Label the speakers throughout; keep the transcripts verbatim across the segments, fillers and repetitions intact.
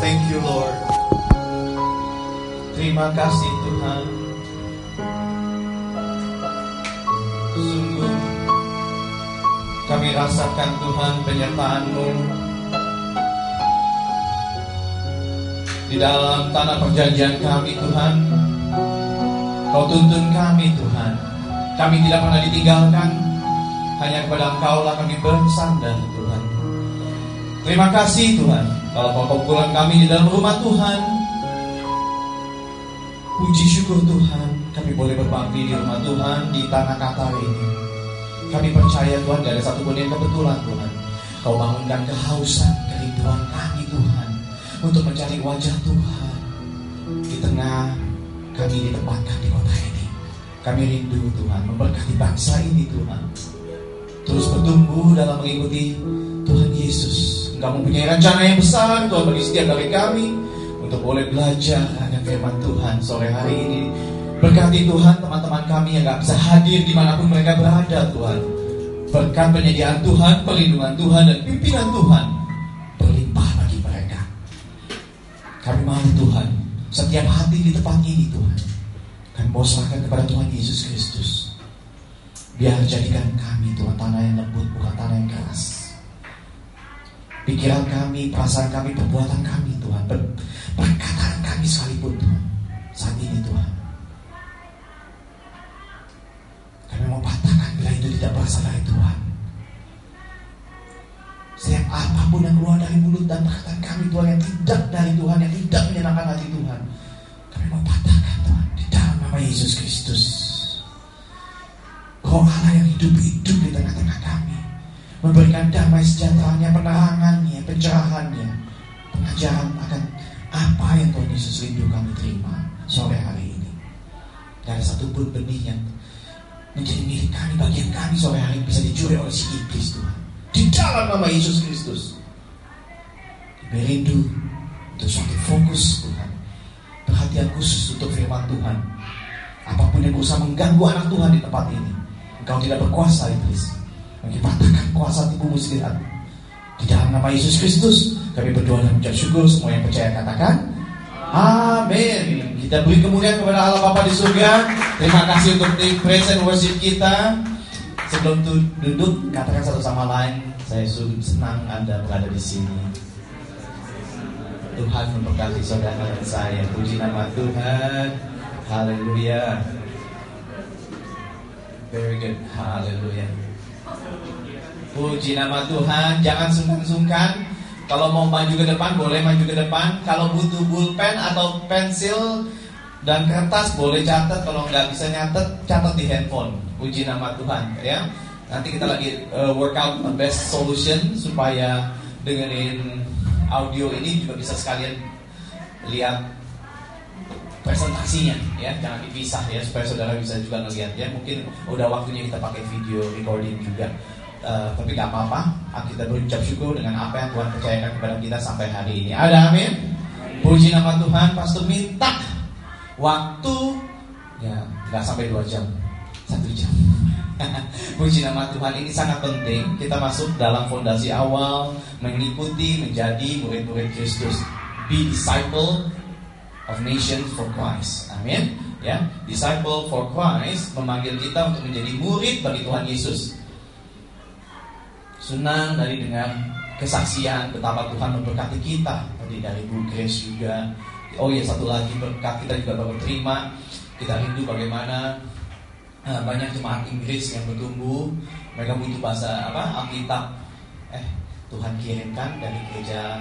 Speaker 1: Thank you, Lord. Terima kasih Tuhan. Sungguh kami rasakan Tuhan penyertaan-Mu di dalam tanah perjanjian kami Tuhan. Kau tuntun kami Tuhan. Kami tidak pernah ditinggalkan. Hanya kepada Engkau lah kami bersandar Tuhan. Terima kasih Tuhan. Kalau Kau kumpulan kami di dalam rumah Tuhan, puji syukur Tuhan, kami boleh berbakti di rumah Tuhan, di tanah Qatar ini. Kami percaya Tuhan, gak ada satupun yang kebetulan Tuhan. Kau bangunkan kehausan, kerinduan kami Tuhan, untuk mencari wajah Tuhan di tengah kami ditempatkan di kota ini. Kami rindu Tuhan, memberkati bangsa ini Tuhan, terus bertumbuh dalam mengikuti Tuhan Yesus. Engkau mempunyai rencana yang besar Tuhan bagi setiap dari kami, untuk boleh belajar akan firman Tuhan sore hari ini. Berkati Tuhan teman-teman kami yang gak bisa hadir dimanapun mereka berada Tuhan. Berkat penyediaan Tuhan, perlindungan Tuhan, dan pimpinan Tuhan berlimpah bagi mereka. Kami mau Tuhan, setiap hati di tempat ini Tuhan, kami mau serahkan kepada Tuhan Yesus Kristus. Biar jadikan kami Tuhan tanah yang lembut, bukan tanah yang keras. Pikiran kami, perasaan kami, perbuatan kami Tuhan, ber- perkataan kami sekalipun Tuhan, saat ini Tuhan, kami mau patahkan bila itu tidak berasal dari Tuhan. Setiap apapun yang keluar dari mulut dan perkataan kami Tuhan, yang tidak dari Tuhan, yang tidak menyenangkan hati Tuhan, kami mau patahkan Tuhan di dalam nama Yesus Kristus. Roh Allah yang hidup-hidup di tengah-tengah kami, memberikan damai sejahteranya, penerangannya, pencerahannya, pengajaran akan apa yang Tuhan Yesus rindu kami terima sore hari ini. Tidak ada satupun benih yang menjadi milik kami, bagian kami sore hari ini bisa dicuri oleh si iblis Tuhan. Di dalam nama Yesus Kristus, kami rindu untuk suatu fokus Tuhan, perhatian khusus untuk firman Tuhan. Apapun yang berusaha mengganggu anak Tuhan di tempat ini, Engkau tidak berkuasa iblis. Kami patahkan kuasa tipu muslihat di dalam nama Yesus Kristus. Kami berdoa dan mengucap syukur. Semua yang percaya katakan amin. Kita beri kemuliaan kepada Allah Bapa di surga. Terima kasih untuk di praise and worship kita. Sebelum duduk, katakan satu sama lain, saya senang Anda berada di sini. Tuhan memberkati saudara dan saya. Puji nama Tuhan. Haleluya. Very good. Haleluya. Puji nama Tuhan. Jangan sungkan-sungkan. Kalau mau maju ke depan, boleh maju ke depan. Kalau butuh pulpen atau pensil dan kertas, boleh catat. Kalau nggak bisa nyatet, catat di handphone. Puji nama Tuhan ya. Nanti kita lagi uh, workout best solution supaya dengerin audio ini juga bisa sekalian lihat presentasinya ya, jangan dipisah ya, supaya saudara bisa juga ngelihat ya. Mungkin udah waktunya kita pakai video recording juga, uh, tapi gak apa-apa. Kita berucap syukur dengan apa yang Tuhan percayakan kepada kita sampai hari ini. Ada amin. Puji nama Tuhan. Pastor minta waktu ya nggak sampai dua jam, satu jam. Puji nama Tuhan, ini sangat penting. Kita masuk dalam fondasi awal, mengikuti menjadi murid-murid Kristus. Be disciple of nations for Christ. Amin. Ya, disciple for Christ memanggil kita untuk menjadi murid bagi Tuhan Yesus. Senang dari dengar kesaksian betapa Tuhan memberkati kita. Tadi dari Bu Grace juga. Oh ya, satu lagi berkat kita juga baru terima. Kita rindu bagaimana uh, banyak jemaat Inggris yang bertumbuh. Mereka butuh bahasa apa? Alkitab. Eh, Tuhan kirimkan dari gereja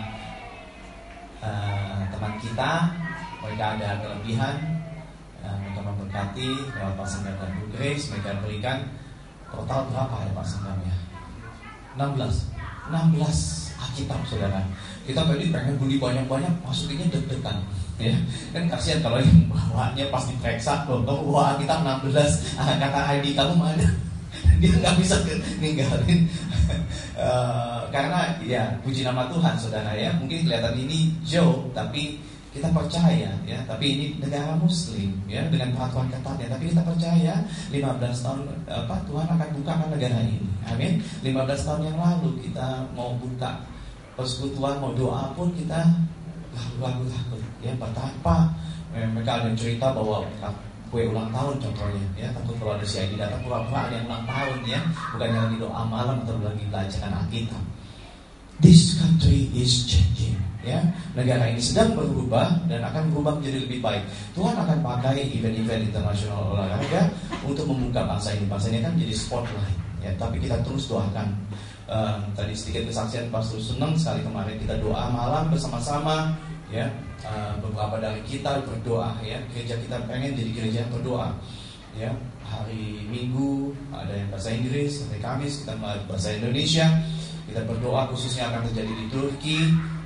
Speaker 1: uh, teman kita. Mereka ada kelebihan, uh, mereka memberkati lewat Pak Sangam dan Bu Grace. Mereka berikan total berapa ya Pak Sangam ya? enam belas enam belas Alkitab saudara. Kita tadi pengen beli banyak-banyak, masukinnya deg-degan ya. Kan kasihan kalau yang bawanya pas diperiksa, loh kamu bawa Alkitab enam belas, ah, kata I D kamu mana? Dia nggak bisa ninggalin. uh, Karena ya puji nama Tuhan saudara ya. Mungkin kelihatan ini jauh, tapi kita percaya ya, tapi ini negara muslim ya, dengan peraturan ketatnya, tapi kita percaya lima belas tahun apa Tuhan akan bukakan negara ini. Amin. lima belas tahun yang lalu kita mau buka persekutuan, mau doa pun kita lagu-lagu takut. Ya, betapa eh, mereka ada yang cerita bahwa kue ulang tahun contohnya, ya takut kalau ada si I D datang pura-pura ada yang ulang tahun, ya bukannya lagi doa malam atau lagi belajar Alkitab. This country is changing, ya negara ini sedang berubah dan akan berubah menjadi lebih baik. Tuhan akan pakai event-event internasional olahraga untuk membuka bangsa ini. Bangsa ini kan jadi spotlight, ya tapi kita terus doakan. Uh, tadi sedikit kesaksian Pastor senang sekali kemarin kita doa malam bersama-sama, ya uh, beberapa dari kita berdoa, ya gereja kita pengen jadi gereja yang berdoa, ya hari Minggu ada yang bahasa Inggris, hari Kamis kita bahasa Indonesia, kita berdoa khususnya akan terjadi di Turki.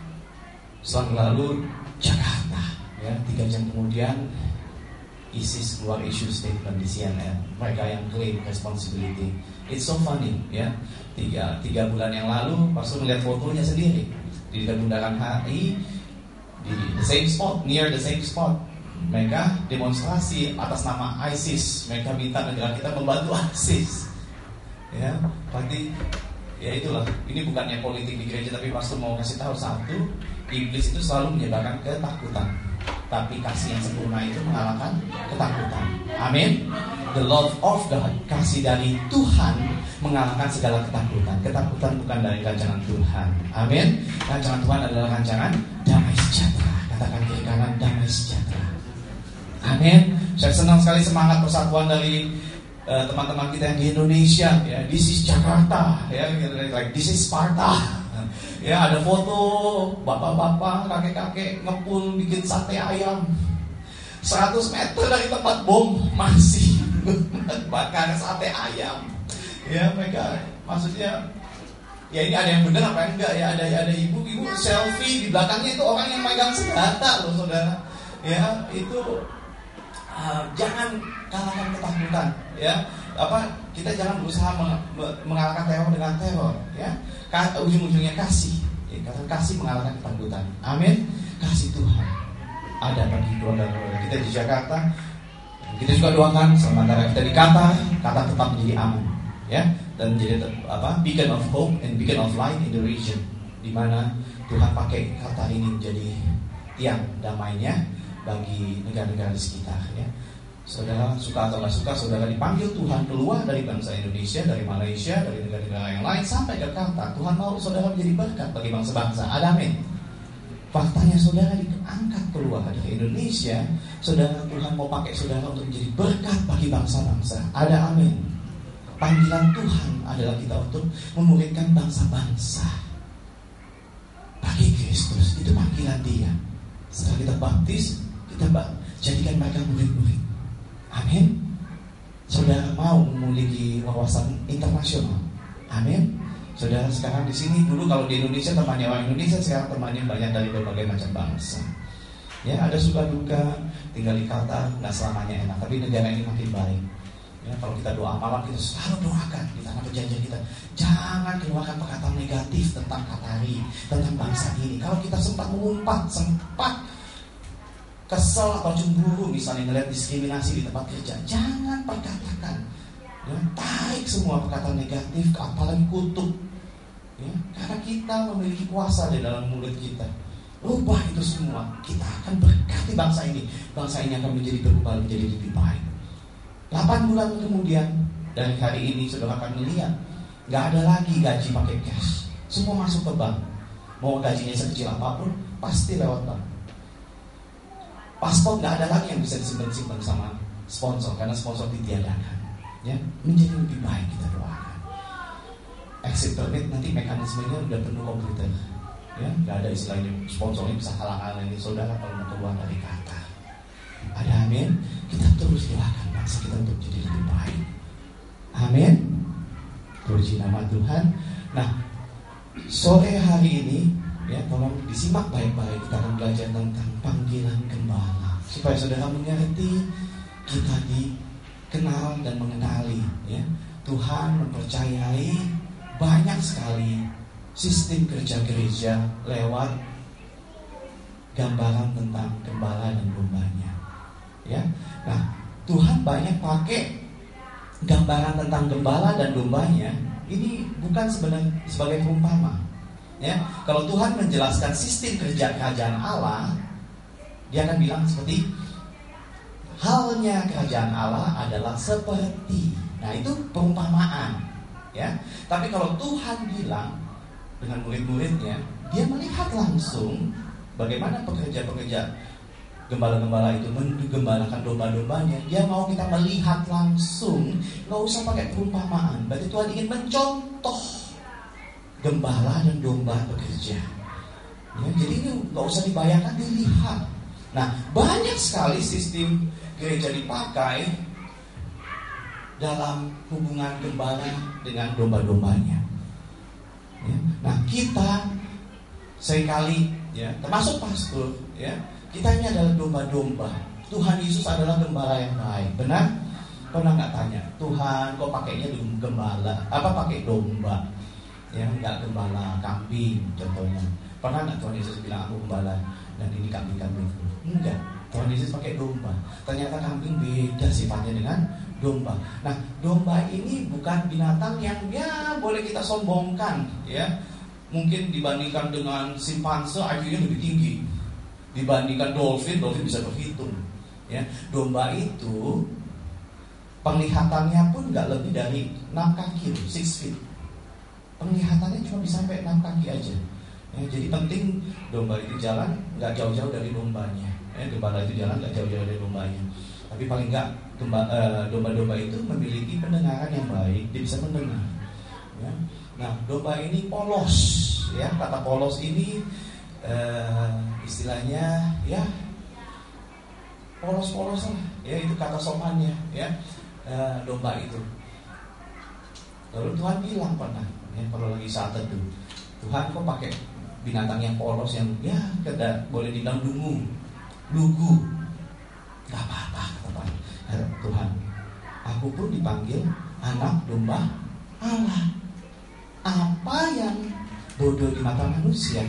Speaker 1: Setelah lalu Jakarta, ya tiga jam kemudian ISIS keluar issue statement di C N N, mereka yang claim responsibility. It's so funny, ya tiga, tiga bulan yang lalu Pastor melihat fotonya sendiri di dekat bundaran H I, di the same spot, near the same spot. Mereka demonstrasi atas nama ISIS. Mereka minta negara kita membantu ISIS. Ya, berarti ya itulah. Ini bukannya politik di gereja, tapi Pastor mau kasih tahu satu, iblis itu selalu menyebarkan ketakutan, tapi kasih yang sempurna itu mengalahkan ketakutan. Amin. The love of God, kasih dari Tuhan mengalahkan segala ketakutan. Ketakutan bukan dari rancangan Tuhan. Amin. Rancangan Tuhan adalah rancangan damai sejahtera. Katakan kiri kanan, damai sejahtera. Amin. Saya senang sekali semangat persatuan dari uh, teman-teman kita yang di Indonesia. Ya, this is Jakarta. Ya, like this is Sparta. Ya, ada foto bapak-bapak, kakek-kakek ngepul bikin sate ayam seratus meter dari tempat bom masih bakar sate ayam. Ya, mereka maksudnya ya ini ada yang benar apa enggak ya, ada ada ibu-ibu selfie di belakangnya itu orang yang megang senjata loh saudara. Ya, itu uh, jangan kalahkan ketakutan, ya. Apa kita jangan berusaha mengalahkan teror dengan teror, ya. Ujung-ujungnya kasih, ya, karena kasih mengalahkan ketakutan. Amin. Kasih Tuhan ada bagi keluarga kita di Jakarta. Kita juga doakan sementara kita di Qatar, Qatar tetap menjadi aman, ya, dan menjadi apa beacon of hope and beacon of light in the region, di mana Tuhan pakai Qatar ini menjadi tiang damainya bagi negara-negara di sekitar, ya. Saudara suka atau tidak suka, saudara dipanggil Tuhan keluar dari bangsa Indonesia, dari Malaysia, dari negara-negara yang lain sampai ke Qatar. Tuhan mau saudara menjadi berkat bagi bangsa-bangsa. Ada amin. Faktanya saudara diangkat keluar dari Indonesia, saudara Tuhan mau pakai saudara untuk menjadi berkat bagi bangsa-bangsa. Ada amin. Panggilan Tuhan adalah kita untuk memuridkan bangsa-bangsa bagi Kristus. Itu panggilan Dia. Setelah kita baptis, kita jadikan mereka murid-murid. Amin. Saudara mau memiliki wawasan internasional. Amin. Saudara sekarang di sini, dulu kalau di Indonesia temannya orang Indonesia, sekarang temannya banyak dari berbagai macam bangsa. Ya, ada suka duka, tinggal di Qatar, nggak selamanya enak, tapi negara ini makin baik. Ya, kalau kita doa malam, kita selalu doakan di tanah perjanjian kita, jangan keluarkan perkataan negatif tentang Qatari, tentang bangsa ini. Kalau kita sempat mengumpat, sempat kesel atau cemburu, misalnya ngeliat diskriminasi di tempat kerja, jangan perkatakan, ya, tarik semua perkataan negatif, apalagi kutuk, ya, karena kita memiliki kuasa di dalam mulut kita. Rubah itu semua, kita akan berkati bangsa ini. Bangsa ini akan menjadi berubah, menjadi lebih baik. delapan bulan kemudian dari hari ini saudara akan melihat gak ada lagi gaji pakai cash, semua masuk ke bank. Mau gajinya sekecil apapun pasti lewat bank. Paspor nggak ada lagi yang bisa disimpan-simpan sama sponsor karena sponsor ditiadakan. Ya, menjadi lebih baik kita doakan. Exit permit nanti mekanismenya udah penuh komputer. Ya, nggak ada istilahnya sponsornya bisa halang-halangi saudara kalau mau keluar dari Qatar. Ada amin. Kita terus doakan bangsa kita untuk jadi lebih baik. Amin. Puji nama Tuhan. Nah, sore hari ini, ya, tolong disimak baik-baik. Kita akan belajar tentang panggilan gembala, supaya saudara mengerti kita dikenal dan mengenali, ya. Tuhan mempercayai banyak sekali sistem kerja gereja lewat gambaran tentang gembala dan dombanya, ya. Nah, Tuhan banyak pakai gambaran tentang gembala dan dombanya. Ini bukan sebenarnya sebagai perumpama, Ya, kalau Tuhan menjelaskan sistem kerja kerajaan Allah, dia akan bilang seperti halnya kerajaan Allah adalah seperti. Nah, itu perumpamaan, ya. Tapi kalau Tuhan bilang dengan murid-muridnya, dia melihat langsung bagaimana pekerja-pekerja gembala-gembala itu menggembalakan domba-dombanya. Dia mau kita melihat langsung, nggak usah pakai perumpamaan. Berarti Tuhan ingin mencontoh gembala dan domba bekerja. Ya, jadi ini nggak usah dibayangkan, dilihat. Nah, banyak sekali sistem gereja dipakai dalam hubungan gembala dengan domba-dombanya. Ya, nah, kita seringkali, ya, termasuk pastor, ya, kita ini adalah domba-domba. Tuhan Yesus adalah gembala yang baik. Benar? Pernah nggak tanya, Tuhan kok pakainya gembala? Apa pakai domba? Ya, nggak gembala kambing contohnya. Pernah nggak Tuhan Yesus bilang aku gembala dan ini kambing-kambing? Enggak. Tuhan Yesus pakai domba. Ternyata kambing beda sifatnya dengan domba. Nah, domba ini bukan binatang yang ya boleh kita sombongkan, ya. Mungkin dibandingkan dengan simpanse I Q-nya lebih tinggi. Dibandingkan dolphin, dolphin bisa berhitung. Ya, domba itu penglihatannya pun nggak lebih dari enam kaki, enam feet. Penglihatannya cuma bisa sampai enam kaki aja. Ya, jadi penting domba itu jalan nggak jauh-jauh dari dombanya. Ya, gembala itu jalan nggak jauh-jauh dari dombanya. Tapi paling nggak domba-domba itu memiliki pendengaran yang baik, dia bisa mendengar. Ya. Nah, domba ini polos, ya. Kata polos ini uh, istilahnya ya polos-polos lah, ya itu kata sopannya, ya, uh, domba itu. Lalu Tuhan bilang pernah, ya, kalau lagi saat teduh, Tuhan kok pakai binatang yang polos yang ya kada boleh dibilang dungu, lugu, nggak apa-apa kata Tuhan. Aku pun dipanggil anak domba Allah. Apa yang bodoh di mata manusia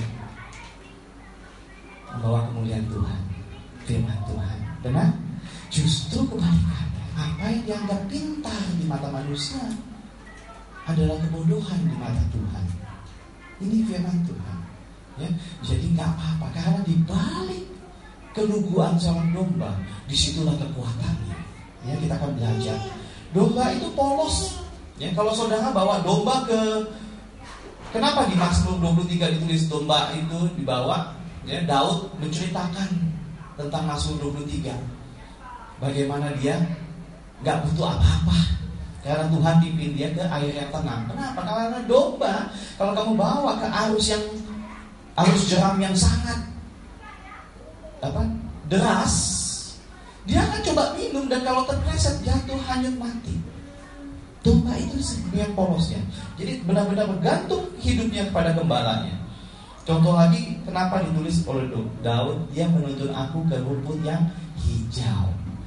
Speaker 1: membawa kemuliaan Tuhan, firman Tuhan. Benar? Justru kebalikannya, apa yang dianggap pintar di mata manusia adalah kebodohan di mata Tuhan. Ini firman Tuhan, ya. Jadi nggak apa-apa, karena di balik keluguan seorang domba, disitulah kekuatannya. Ya, kita akan belajar. Domba itu polos. Ya, kalau saudara bawa domba ke, kenapa di Mazmur dua puluh tiga ditulis domba itu dibawa? Ya, Daud menceritakan tentang Mazmur dua puluh tiga. Bagaimana dia nggak butuh apa-apa, karena Tuhan pimpin dia ke air yang tenang. Kenapa? Karena domba, kalau kamu bawa ke arus yang arus jeram yang sangat apa deras, dia akan coba minum dan kalau terpleset jatuh hanyut mati. Domba itu sebenarnya polosnya. Jadi benar-benar bergantung hidupnya kepada gembalanya. Contoh lagi, kenapa ditulis oleh Daud, dia menuntun aku ke rumput yang hijau.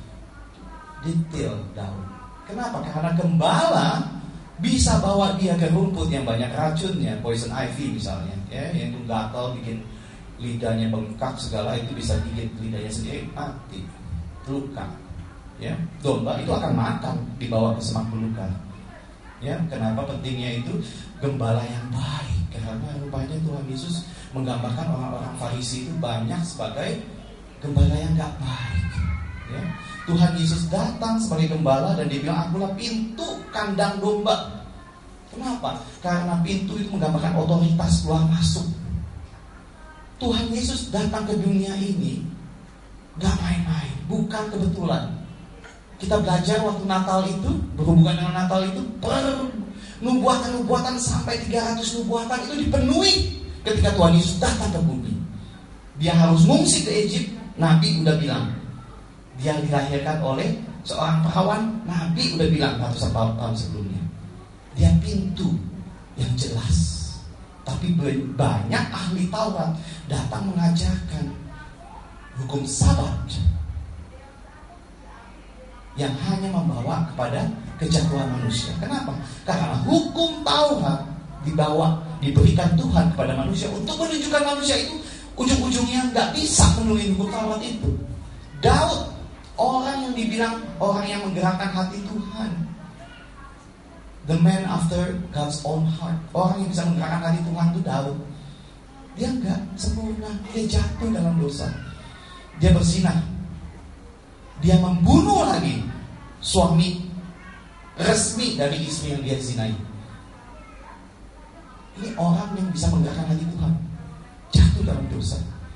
Speaker 1: Detail Daud. Kenapa? Karena gembala bisa bawa dia ke rumput yang banyak racunnya, poison ivy misalnya, ya, yang itu gatal bikin lidahnya bengkak segala, itu bisa gigit lidahnya sendiri mati, luka. Ya, domba itu akan makan dibawa ke semak belukar. Ya, kenapa pentingnya itu gembala yang baik? Karena rupanya Tuhan Yesus menggambarkan orang-orang Farisi itu banyak sebagai gembala yang gak baik. Ya, Tuhan Yesus datang sebagai gembala dan dia bilang, akulah pintu kandang domba. Kenapa? Karena pintu itu menggambarkan otoritas keluar masuk. Tuhan Yesus datang ke dunia ini gak main-main, bukan kebetulan. Kita belajar waktu Natal itu, berhubungan dengan Natal itu, per nubuatan-nubuatan sampai tiga ratus nubuatan itu dipenuhi ketika Tuhan Yesus datang ke bumi. Dia harus mengungsi ke Egypt, Nabi udah bilang. Dia dilahirkan oleh seorang perawan, Nabi udah bilang ratusan tahun sebelumnya. Dia pintu yang jelas. Tapi banyak ahli Taurat datang mengajarkan hukum Sabat yang hanya membawa kepada kejatuhan manusia. Kenapa? Karena hukum Taurat dibawa, diberikan Tuhan kepada manusia untuk menunjukkan manusia itu ujung-ujungnya nggak bisa memenuhi hukum Taurat itu. Daud, orang yang dibilang orang yang menggerakkan hati Tuhan, the man after God's own heart, orang yang bisa menggerakkan hati Tuhan itu Daud. Dia enggak sempurna, dia jatuh dalam dosa. Dia berzinah. Dia membunuh lagi suami resmi dari istri yang dia zinai. Ini orang yang bisa menggerakkan hati Tuhan, jatuh dalam dosa.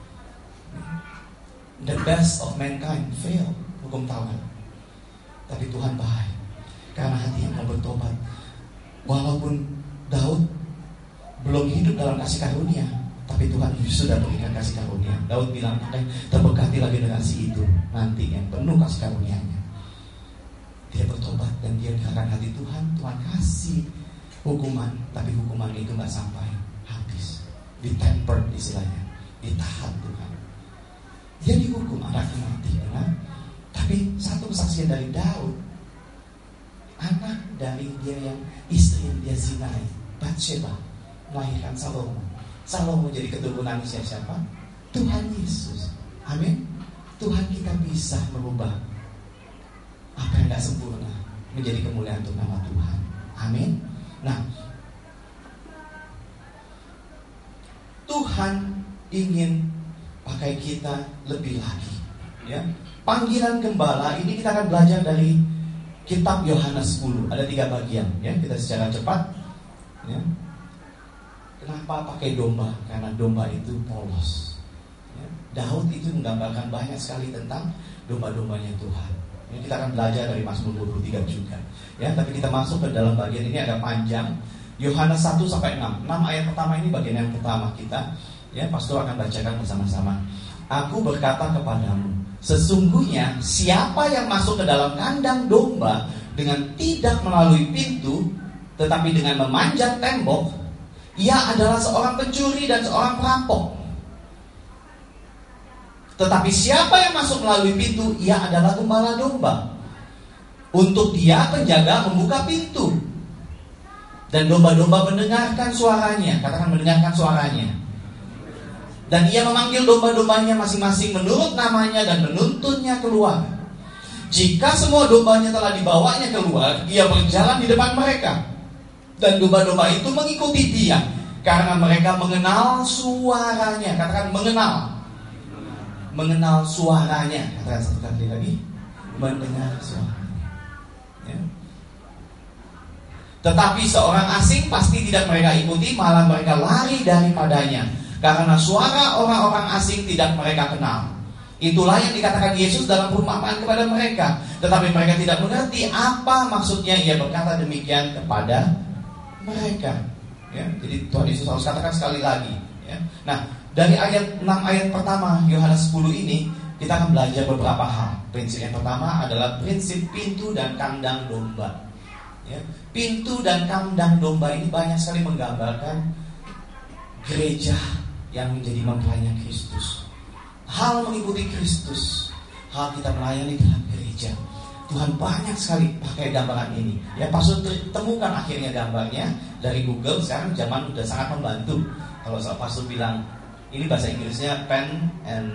Speaker 1: The best of mankind fail, hukum Taurat. Tapi Tuhan baik, karena hati yang mau bertobat. Walaupun Daud belum hidup dalam kasih karunia, tapi Tuhan sudah berikan kasih karunia. Daud bilang, terberkatilah generasi itu nanti yang penuh kasih karunia-Nya. Dia bertobat dan dia dikatakan hati Tuhan. Tuhan kasih hukuman, tapi hukuman itu gak sampai habis, ditemper istilahnya, ditahan Tuhan. Dia dihukum anaknya mati, benar? Tapi satu kesaksian dari Daud, anak dari dia yang istri yang dia zinai, Batsheba, melahirkan Salomo. Salomo jadi keturunan siapa? Tuhan Yesus. Amin. Tuhan kita bisa merubah apa yang gak sempurna menjadi kemuliaan untuk nama Tuhan. Amin. Nah, Tuhan ingin pakai kita lebih lagi, ya. Panggilan gembala ini kita akan belajar dari kitab Yohanes sepuluh. Ada tiga bagian, ya. Kita secara cepat, ya. Kenapa pakai domba? Karena domba itu polos, ya. Daud itu menggambarkan banyak sekali tentang domba-dombanya Tuhan. Ini kita akan belajar dari Mazmur dua puluh tiga juga, ya. Tapi kita masuk ke dalam bagian ini agak panjang. Yohanes satu sampai enam. enam ayat pertama ini bagian yang pertama kita, ya. Pastor akan bacakan bersama-sama. Aku berkata kepadamu, sesungguhnya siapa yang masuk ke dalam kandang domba dengan tidak melalui pintu, tetapi dengan memanjat tembok, ia adalah seorang pencuri dan seorang perampok. Tetapi siapa yang masuk melalui pintu, ia adalah gembala domba. Untuk dia penjaga membuka pintu, dan domba-domba mendengarkan suaranya. Katakan mendengarkan suaranya. Dan ia memanggil domba-dombanya masing-masing menurut namanya dan menuntunnya keluar. Jika semua dombanya telah dibawanya keluar, ia berjalan di depan mereka. Dan domba-domba itu mengikuti dia, karena mereka mengenal suaranya. Katakan mengenal. Mengenal suaranya. Katakan satu kali lagi. Mendengar suaranya, ya. Tetapi seorang asing pasti tidak mereka ikuti, malah mereka lari daripadanya, karena suara orang-orang asing tidak mereka kenal. Itulah yang dikatakan Yesus dalam perumpamaan kepada mereka. Tetapi mereka tidak mengerti apa maksudnya ia berkata demikian kepada mereka, ya. Jadi Tuhan Yesus harus katakan sekali lagi, ya. Nah, dari ayat enam ayat pertama Yohanes sepuluh ini kita akan belajar beberapa hal. Prinsip yang pertama adalah prinsip pintu dan kandang domba, ya. Pintu dan kandang domba ini banyak sekali menggambarkan gereja yang menjadi mempelainya Kristus. Hal mengikuti Kristus, hal kita melayani dalam gereja. Tuhan banyak sekali pakai gambaran ini, ya. Pastor temukan akhirnya gambarnya dari Google. Sekarang zaman udah sangat membantu. Kalau Pastor bilang ini bahasa Inggrisnya pen and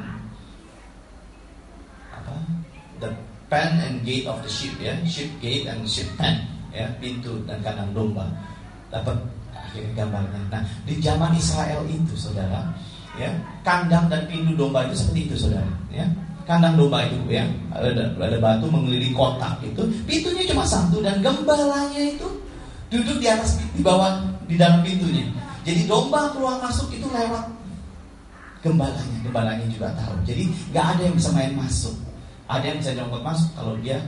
Speaker 1: apa? The pen and gate of the sheep, ya. Sheep gate and sheep pen, ya. Pintu dan kandang domba. Dapat akhirnya gambarnya. Nah, di zaman Israel itu, saudara, ya, kandang dan pintu domba itu seperti itu, saudara, ya. Kandang domba itu, ya, ada, ada batu mengelilingi kotak itu, pintunya cuma satu dan gembalanya itu duduk di atas, di bawah, di dalam pintunya. Jadi domba keluar masuk itu lewat gembalanya, gembalanya juga tahu. Jadi nggak ada yang bisa main masuk. Ada yang bisa nyongkot masuk kalau dia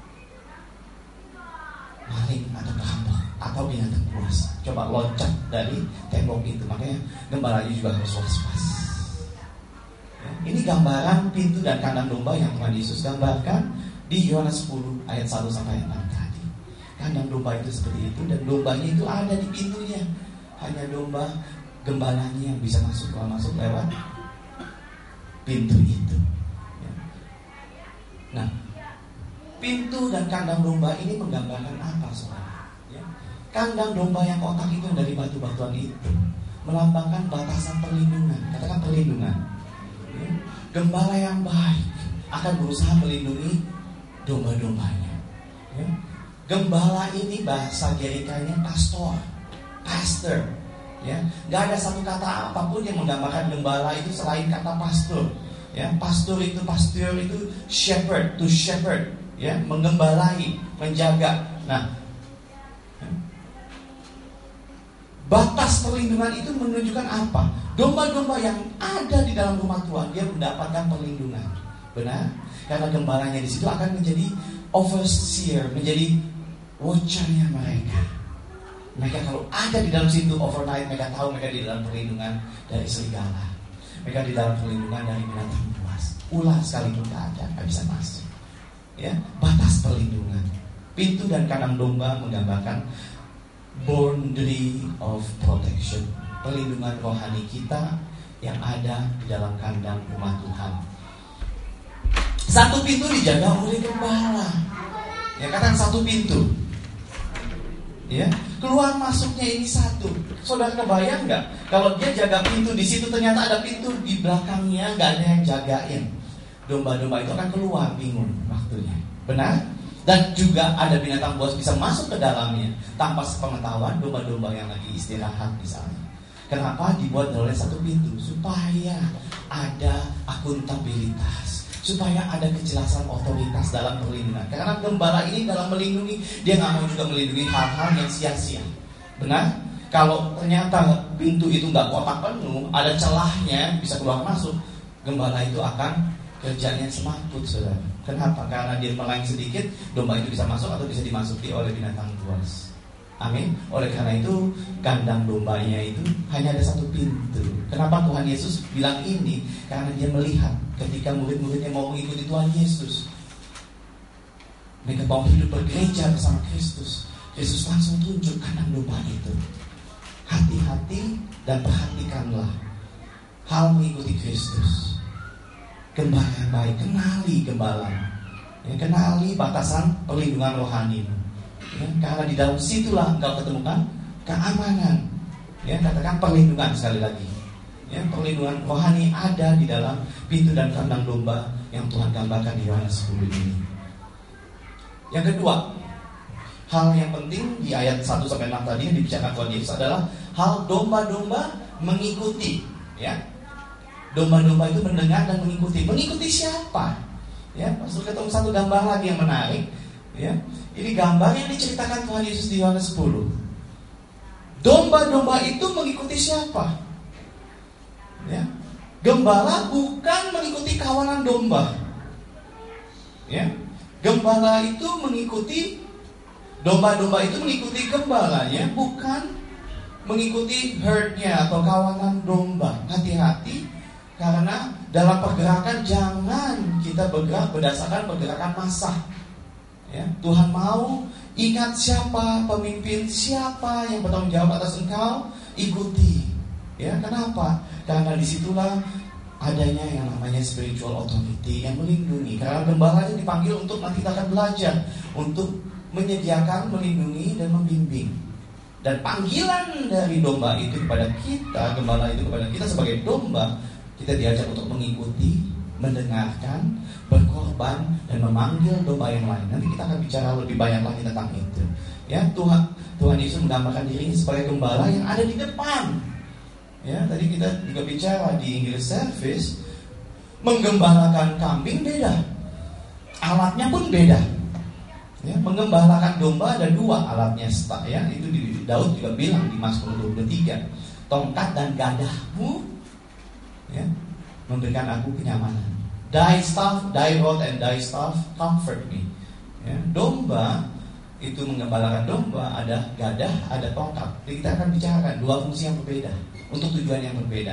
Speaker 1: maling atau perampok atau binatang buas. Coba loncat dari tembok itu, makanya gembalanya juga harus was-was. Ya, ini gambaran pintu dan kandang domba yang Tuhan Yesus gambarkan di Yohanes sepuluh ayat satu sampai enam tadi. Kandang domba itu seperti itu, dan dombanya itu ada di pintunya. Hanya domba gembalanya yang bisa masuk, kalau masuk lewat pintu itu, ya. Nah, pintu dan kandang domba ini menggambarkan apa, saudara? Ya. Kandang domba yang kotak itu dari batu-batuan itu melambangkan batasan perlindungan. Katakan perlindungan. Ya. Gembala yang baik akan berusaha melindungi domba-dombanya. Ya. Gembala ini bahasa Gerikanya pastor, pastor. Ya, nggak ada satu kata apapun yang menggambarkan gembala itu selain kata pastor. Ya, pastor itu pastor itu shepherd, to shepherd, ya, menggembalai, menjaga. Nah, batas perlindungan itu menunjukkan apa? Domba-domba yang ada di dalam rumah Tuhan dia mendapatkan perlindungan. Benar? Karena gembalanya di situ akan menjadi overseer, menjadi watcher-nya mereka. Mereka kalau ada di dalam situ overnight, mereka tahu mereka di dalam perlindungan dari serigala. Mereka di dalam perlindungan dari binatang buas. Ular sekalipun tidak ada, tidak bisa masuk. Ya, batas perlindungan. Pintu dan kandang domba menggambarkan boundary of protection, perlindungan rohani kita yang ada di dalam kandang rumah Tuhan. Satu pintu dijaga oleh gembala. Ya, katakan satu pintu. Ya, keluar masuknya ini satu. Saudara kebayang nggak? Kalau dia jaga pintu di situ ternyata ada pintu di belakangnya nggak ada yang jagain. Domba-domba itu akan keluar bingung waktunya. Benar? Dan juga ada binatang buas bisa masuk ke dalamnya tanpa sepengetahuan domba-domba yang lagi istirahat misalnya. Kenapa dibuat oleh satu pintu? Supaya ada akuntabilitas, supaya ada kejelasan otoritas dalam perlindungan. Karena gembala ini dalam melindungi, dia nggak mau juga melindungi hal-hal yang sia-sia. Benar? Kalau ternyata pintu itu nggak kotak penuh, ada celahnya bisa keluar masuk, gembala itu akan kerjanya semaput, saudara. Kenapa? Karena dia meleng sedikit, domba itu bisa masuk atau bisa dimasuki oleh binatang buas. Amin. Oleh karena itu kandang dombanya itu hanya ada satu pintu. Kenapa Tuhan Yesus bilang ini? Karena dia melihat ketika murid-muridnya mau mengikuti Tuhan Yesus, mereka mau hidup bergereja bersama Kristus. Yesus langsung tunjuk kandang domba itu. Hati-hati dan perhatikanlah hal mengikuti Kristus. Gembala yang baik, kenali gembala, ya, kenali batasan perlindungan rohani. Ya, karena di dalam situlah engkau ketemukan keamanan. Ya, katakan perlindungan sekali lagi. Ya, perlindungan rohani ada di dalam pintu dan kandang domba yang Tuhan gambarkan di Yohanes sepuluh ini. Yang kedua, hal yang penting di ayat satu sampai enam tadi yang dibicarakan Tuhan Yesus adalah hal domba-domba mengikuti. Ya, domba-domba itu mendengar dan mengikuti. Mengikuti siapa? Ya, masuk ketemu satu gambar lagi yang menarik. Ya, ini gambar yang diceritakan Tuhan Yesus di Yohanes sepuluh. Domba-domba itu mengikuti siapa? Ya, gembala bukan mengikuti kawanan domba. Ya, gembala itu mengikuti domba-domba itu mengikuti gembalanya, bukan mengikuti herdnya atau kawanan domba. Hati-hati, karena dalam pergerakan jangan kita bergerak berdasarkan pergerakan massa. Ya, Tuhan mau ingat siapa pemimpin, siapa yang bertanggung jawab atas engkau, ikuti. Ya, kenapa? Karena disitulah adanya yang namanya spiritual authority yang melindungi. Karena gembala ini dipanggil untuk nanti kita akan belajar untuk menyediakan, melindungi dan membimbing. Dan panggilan dari domba itu kepada kita, gembala itu kepada kita sebagai domba, kita diajak untuk mengikuti, mendengarkan, berkorban, dan memanggil domba yang lain. Nanti kita akan bicara lebih banyak lagi tentang itu. Ya, Tuhan Tuhan Yesus menggambarkan dirinya sebagai gembala yang ada di depan. Ya, tadi kita juga bicara di English Service, menggembalakan kambing beda, alatnya pun beda. Ya, menggembalakan domba ada dua alatnya, ya, itu di Daud juga bilang di Mazmur dua puluh tiga, tongkat dan gadahmu, ya, memberikan aku kenyamanan. Thy staff, thy rod and thy staff comfort me. Ya, domba itu menggembalakan domba ada gadah, ada tongkat. Jadi kita akan bicarakan dua fungsi yang berbeda untuk tujuan yang berbeda.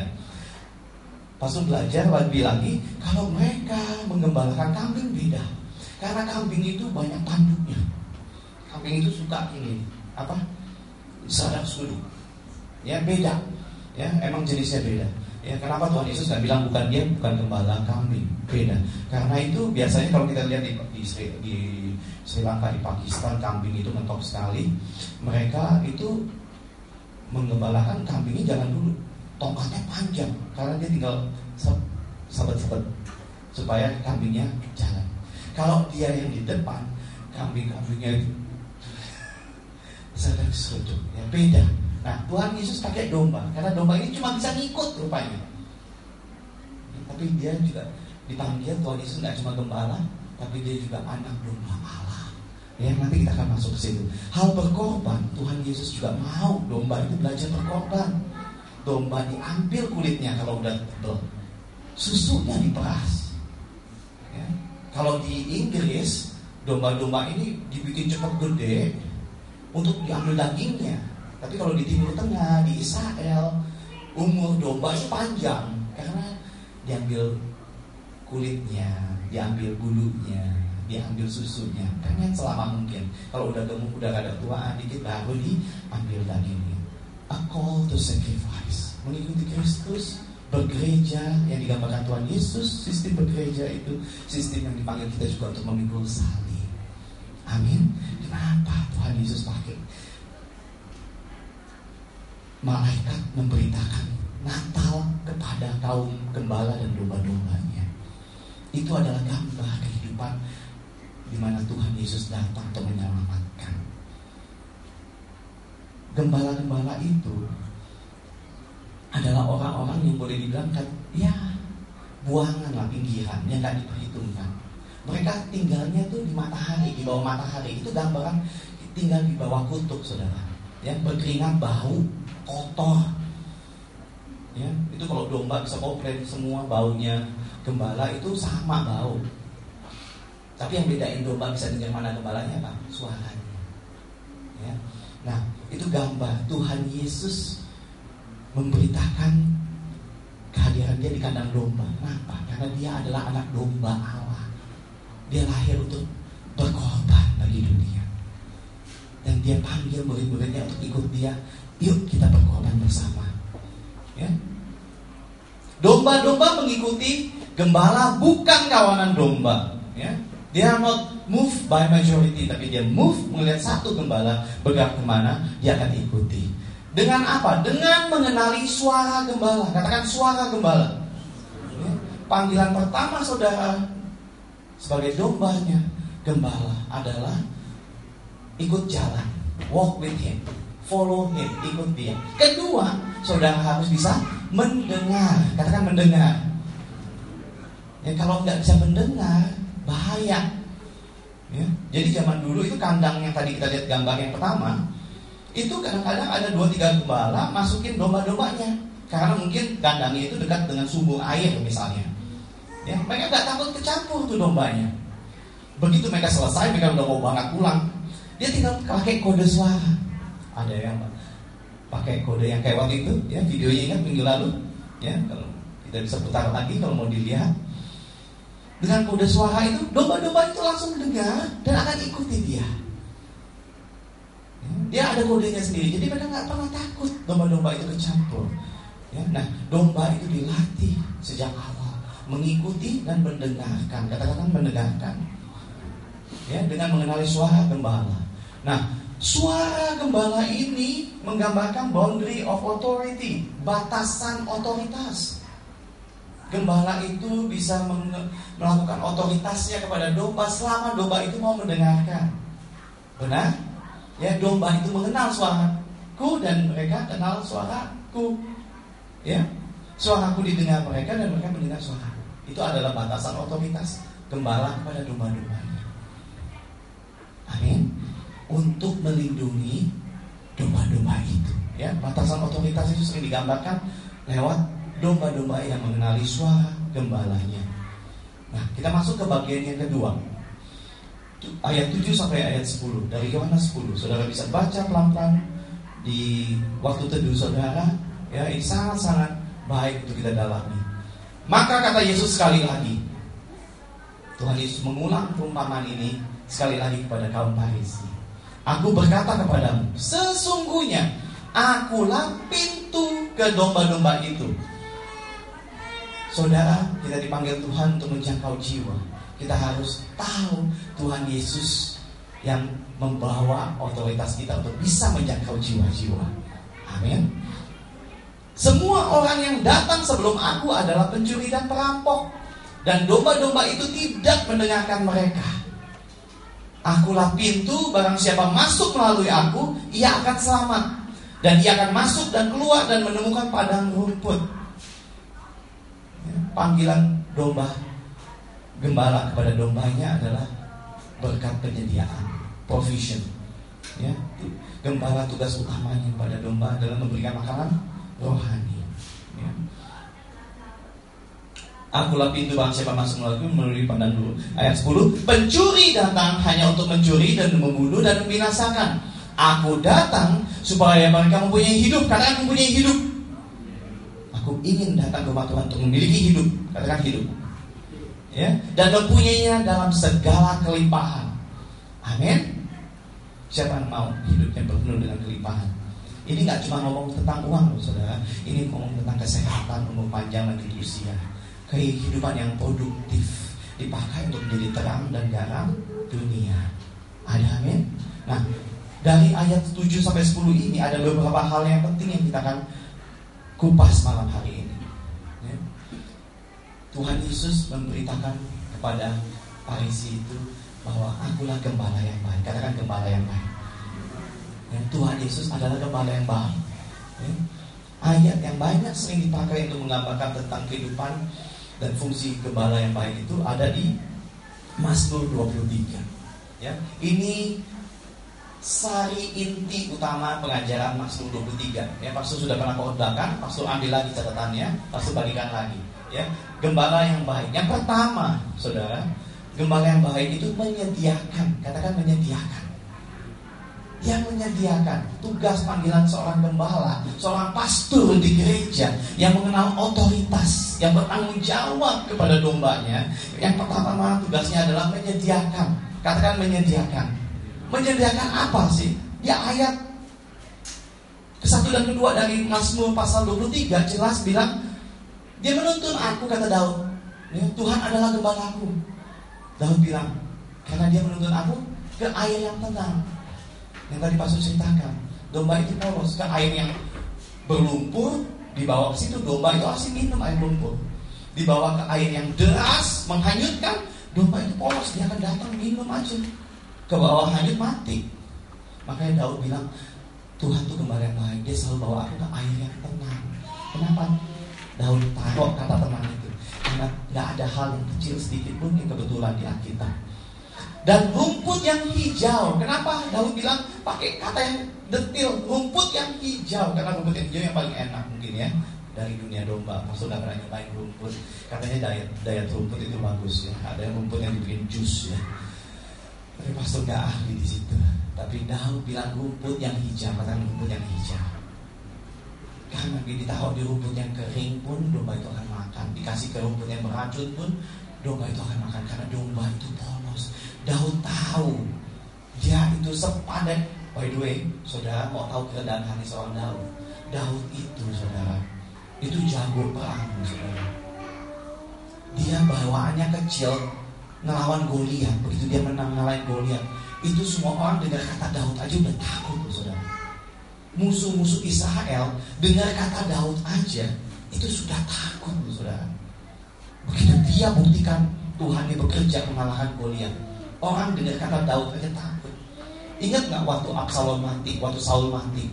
Speaker 1: Pastor belajar lebih lagi kalau mereka menggembalakan kambing beda. Karena kambing itu banyak tanduknya. Kambing itu suka ini apa? Sadak suduk. Ya, beda. Ya, emang jenisnya beda. Ya, kenapa Tuhan Yesus nggak bilang bukan dia bukan gembala kambing, beda. Karena itu biasanya kalau kita lihat di, di, Sri, di Sri Lanka, di Pakistan, kambing itu mentok sekali. Mereka itu menggembalakan kambingnya jangan dulu, tongkatnya panjang karena dia tinggal sabet-sabet supaya kambingnya jalan. Kalau dia yang di depan, kambing-kambingnya itu sedang sujud, ya beda. Nah, Tuhan Yesus pakai domba karena domba ini cuma bisa ngikut rupanya. Tapi dia juga dipanggil Tuhan Yesus nggak cuma gembala, tapi dia juga anak domba Allah. Ya, nanti kita akan masuk ke situ. Hal berkorban, Tuhan Yesus juga mau domba itu belajar berkorban. Domba diambil kulitnya kalau udah tebel, susunya diperas. Ya. Kalau di Inggris, domba-domba ini dibikin cepat gede untuk diambil dagingnya. Tapi kalau di Timur Tengah, di Israel, umur domba itu panjang karena diambil kulitnya, diambil bulunya, diambil susunya, pengen selama mungkin. Kalau udah gemuk, udah ada tuaan dikit, baru diambil dagingnya. A call to sacrifice, mengikuti Kristus, bergereja yang digambarkan Tuhan Yesus. Sistem bergereja itu sistem yang dipanggil kita juga untuk memikul salib. Amin. Kenapa Tuhan Yesus pakai malaikat memberitakan Natal kepada kaum gembala dan domba-dombanya? Itu adalah gambar kehidupan di mana Tuhan Yesus datang untuk menyelamatkan. Gembala-gembala itu adalah orang-orang yang boleh dibilang kan, ya buangan lah, pinggiran yang gak diperhitungkan. Mereka tinggalnya tuh di matahari, di bawah matahari. Itu gambaran tinggal di bawah kutub, saudara. Ya, berkeringat, bau, kotor. Ya, itu kalau domba bisa komplain semua baunya. Gembala itu sama bau. Tapi yang bedain domba bisa dengar mana gembalanya apa? Suaranya. Ya. Nah, itu gambar Tuhan Yesus memberitakan kehadiran dia di kandang domba. Kenapa? Karena dia adalah anak domba Allah. Dia lahir untuk berkorban bagi dunia. Dan dia panggil murid-muridnya untuk ikut dia. Yuk kita berkorban bersama. Ya. Domba-domba mengikuti gembala, bukan kawanan domba. Ya. Dia not move by majority, tapi dia move melihat satu gembala bergerak kemana, dia akan ikuti. Dengan apa? Dengan mengenali suara gembala. Katakan suara gembala. Ya. Panggilan pertama saudara sebagai dombanya gembala adalah ikut jalan, walk with him, follow him, ikut dia. Kedua, saudara harus bisa mendengar. Katakan mendengar. Ya, kalau nggak bisa mendengar, bahaya. Ya. Jadi zaman dulu itu kandang yang tadi kita lihat gambar yang pertama, itu kadang-kadang ada dua tiga gembala masukin domba-dombanya, karena mungkin kandangnya itu dekat dengan sumber air misalnya. Ya, mereka nggak takut kecampur tuh dombanya. Begitu mereka selesai, mereka udah mau banget pulang, dia tinggal pakai kode suara. Ada yang pakai kode yang kayak waktu itu, ya videonya ingat minggu lalu, ya kalau tidak bisa putar lagi kalau mau dilihat. Dengan kode suara itu, domba-domba itu langsung mendengar dan akan ikuti dia. Dia ada kodenya sendiri, jadi mereka nggak pernah takut domba-domba itu kecampur. Ya, nah, domba itu dilatih sejak awal mengikuti dan mendengarkan. Kata-kata mendengarkan. Ya, dengan mengenali suara gembala. Nah, suara gembala ini menggambarkan boundary of authority, batasan otoritas. Gembala itu bisa melakukan otoritasnya kepada domba selama domba itu mau mendengarkan. Benar? Ya, domba itu mengenal suaraku dan mereka kenal suaraku. Ya, suaraku didengar mereka dan mereka mendengar suaraku. Itu adalah batasan otoritas gembala kepada domba-dombanya. Amin. Untuk melindungi domba-domba itu. Ya, batasan otoritas itu sering digambarkan lewat domba-domba yang mengenali suara gembalanya. Nah, kita masuk ke bagian yang kedua. Ayat tujuh sampai ayat sepuluh. Dari Yohanes sepuluh. Saudara bisa baca pelan-pelan di waktu teduh saudara. Ya, ini sangat-sangat baik untuk kita dalami. Maka kata Yesus sekali lagi. Tuhan Yesus mengulang perumpamaan ini sekali lagi kepada kaum Farisi. Aku berkata kepadamu, sesungguhnya akulah pintu ke domba-domba itu. Saudara, kita dipanggil Tuhan untuk menjangkau jiwa. Kita harus tahu Tuhan Yesus yang membawa otoritas kita untuk bisa menjangkau jiwa-jiwa. Amin. Semua orang yang datang sebelum aku adalah pencuri dan perampok, dan domba-domba itu tidak mendengarkan mereka. Akulah pintu, barang siapa masuk melalui aku, ia akan selamat. Dan ia akan masuk dan keluar dan menemukan padang rumput. Ya, panggilan domba, gembala kepada dombanya adalah berkat penyediaan, provision. Ya, gembala tugas utamanya pada domba adalah memberikan makanan rohani. Ya. Akulah pintu barang siapa masuk melalui melalui pandang dulu. Ayat sepuluh, pencuri datang hanya untuk mencuri dan membunuh dan membinasakan. Aku datang supaya mereka mempunyai hidup. Katakan mempunyai hidup. Aku ingin datang ke rumah Tuhan untuk memiliki hidup. Katakan hidup. Ya, dan mempunyainya dalam segala kelimpahan. Amin. Siapa yang mau hidupnya penuh dengan kelimpahan? Ini gak cuma ngomong tentang uang loh saudara. Ini ngomong tentang kesehatan, umur panjang, lanjut usia, kehidupan yang produktif, dipakai untuk menjadi terang dan garam dunia. Ada amin. Nah, dari ayat tujuh sampai sepuluh ini ada beberapa hal yang penting yang kita akan kupas malam hari ini. Ya. Tuhan Yesus memberitakan kepada Farisi itu bahwa akulah gembala yang baik. Katakan gembala yang baik. Ya, Tuhan Yesus adalah gembala yang baik. Ya. Ayat yang banyak sering dipakai untuk menggambarkan tentang kehidupan dan fungsi gembala yang baik itu ada di Mazmur dua puluh tiga. Ya, ini sari inti utama pengajaran Mazmur dua puluh tiga. Ya, pastor sudah pernah khotbahkan, pastor ambil lagi catatannya, pastor bagikan lagi. Ya, gembala yang baik. Yang pertama, saudara, gembala yang baik itu menyediakan. Katakan menyediakan. Dia menyediakan. Tugas panggilan seorang gembala, seorang pastor di gereja yang mengenal otoritas, yang bertanggung jawab kepada dombanya. Yang pertama tugasnya adalah menyediakan. Katakan menyediakan. Menyediakan apa sih? Dia ayat ke satu dan kedua dari Mazmur pasal dua puluh tiga jelas bilang, dia menuntun aku, kata Daud. Ya, Tuhan adalah gembalaku. Daud bilang, karena dia menuntun aku ke air yang tenang. Yang tadi pastor ceritakan, domba itu polos ke air yang berlumpur, dibawa ke situ, domba itu harus minum air lumpur. Dibawa ke air yang deras, menghanyutkan, domba itu polos, dia akan datang minum aja. Ke bawah hanyut mati. Makanya Daud bilang, Tuhan itu gembala yang baik, dia selalu bawa aku ke air yang tenang. Kenapa Daud taruh kata tenang itu? Karena gak ada hal yang kecil sedikit pun yang kebetulan di Alkitab. Dan rumput yang hijau. Kenapa Daud bilang pakai kata yang detil, rumput yang hijau? Karena rumput yang hijau yang paling enak mungkin ya dari dunia domba. Maksud gak pernah nyobain rumput. Katanya diet, diet rumput itu bagus ya. Ada yang rumput yang dibikin jus ya. Tapi pastor gak ahli di situ. Tapi Daud bilang rumput yang hijau. Katakan rumput yang hijau. Karena ditaruh di rumput yang kering pun domba itu akan makan. Dikasih ke rumput yang beracun pun domba itu akan makan. Karena domba itu polos. Daud tahu dia itu sepandai. By the way, saudara mau tahu kerendahan hati seorang Daud? Daud itu, saudara, itu jago perang, saudara. Dia bawaannya kecil, ngelawan Goliat. Begitu dia menang ngalahin Goliat, itu semua orang dengar kata Daud aja udah takut, saudara. Musuh-musuh Israel dengar kata Daud aja itu sudah takut, saudara. Begitu dia buktikan Tuhan yang bekerja mengalahkan Goliat, orang dengar kata Daud aja takut. Ingat gak waktu Absalom mati, waktu Saul mati?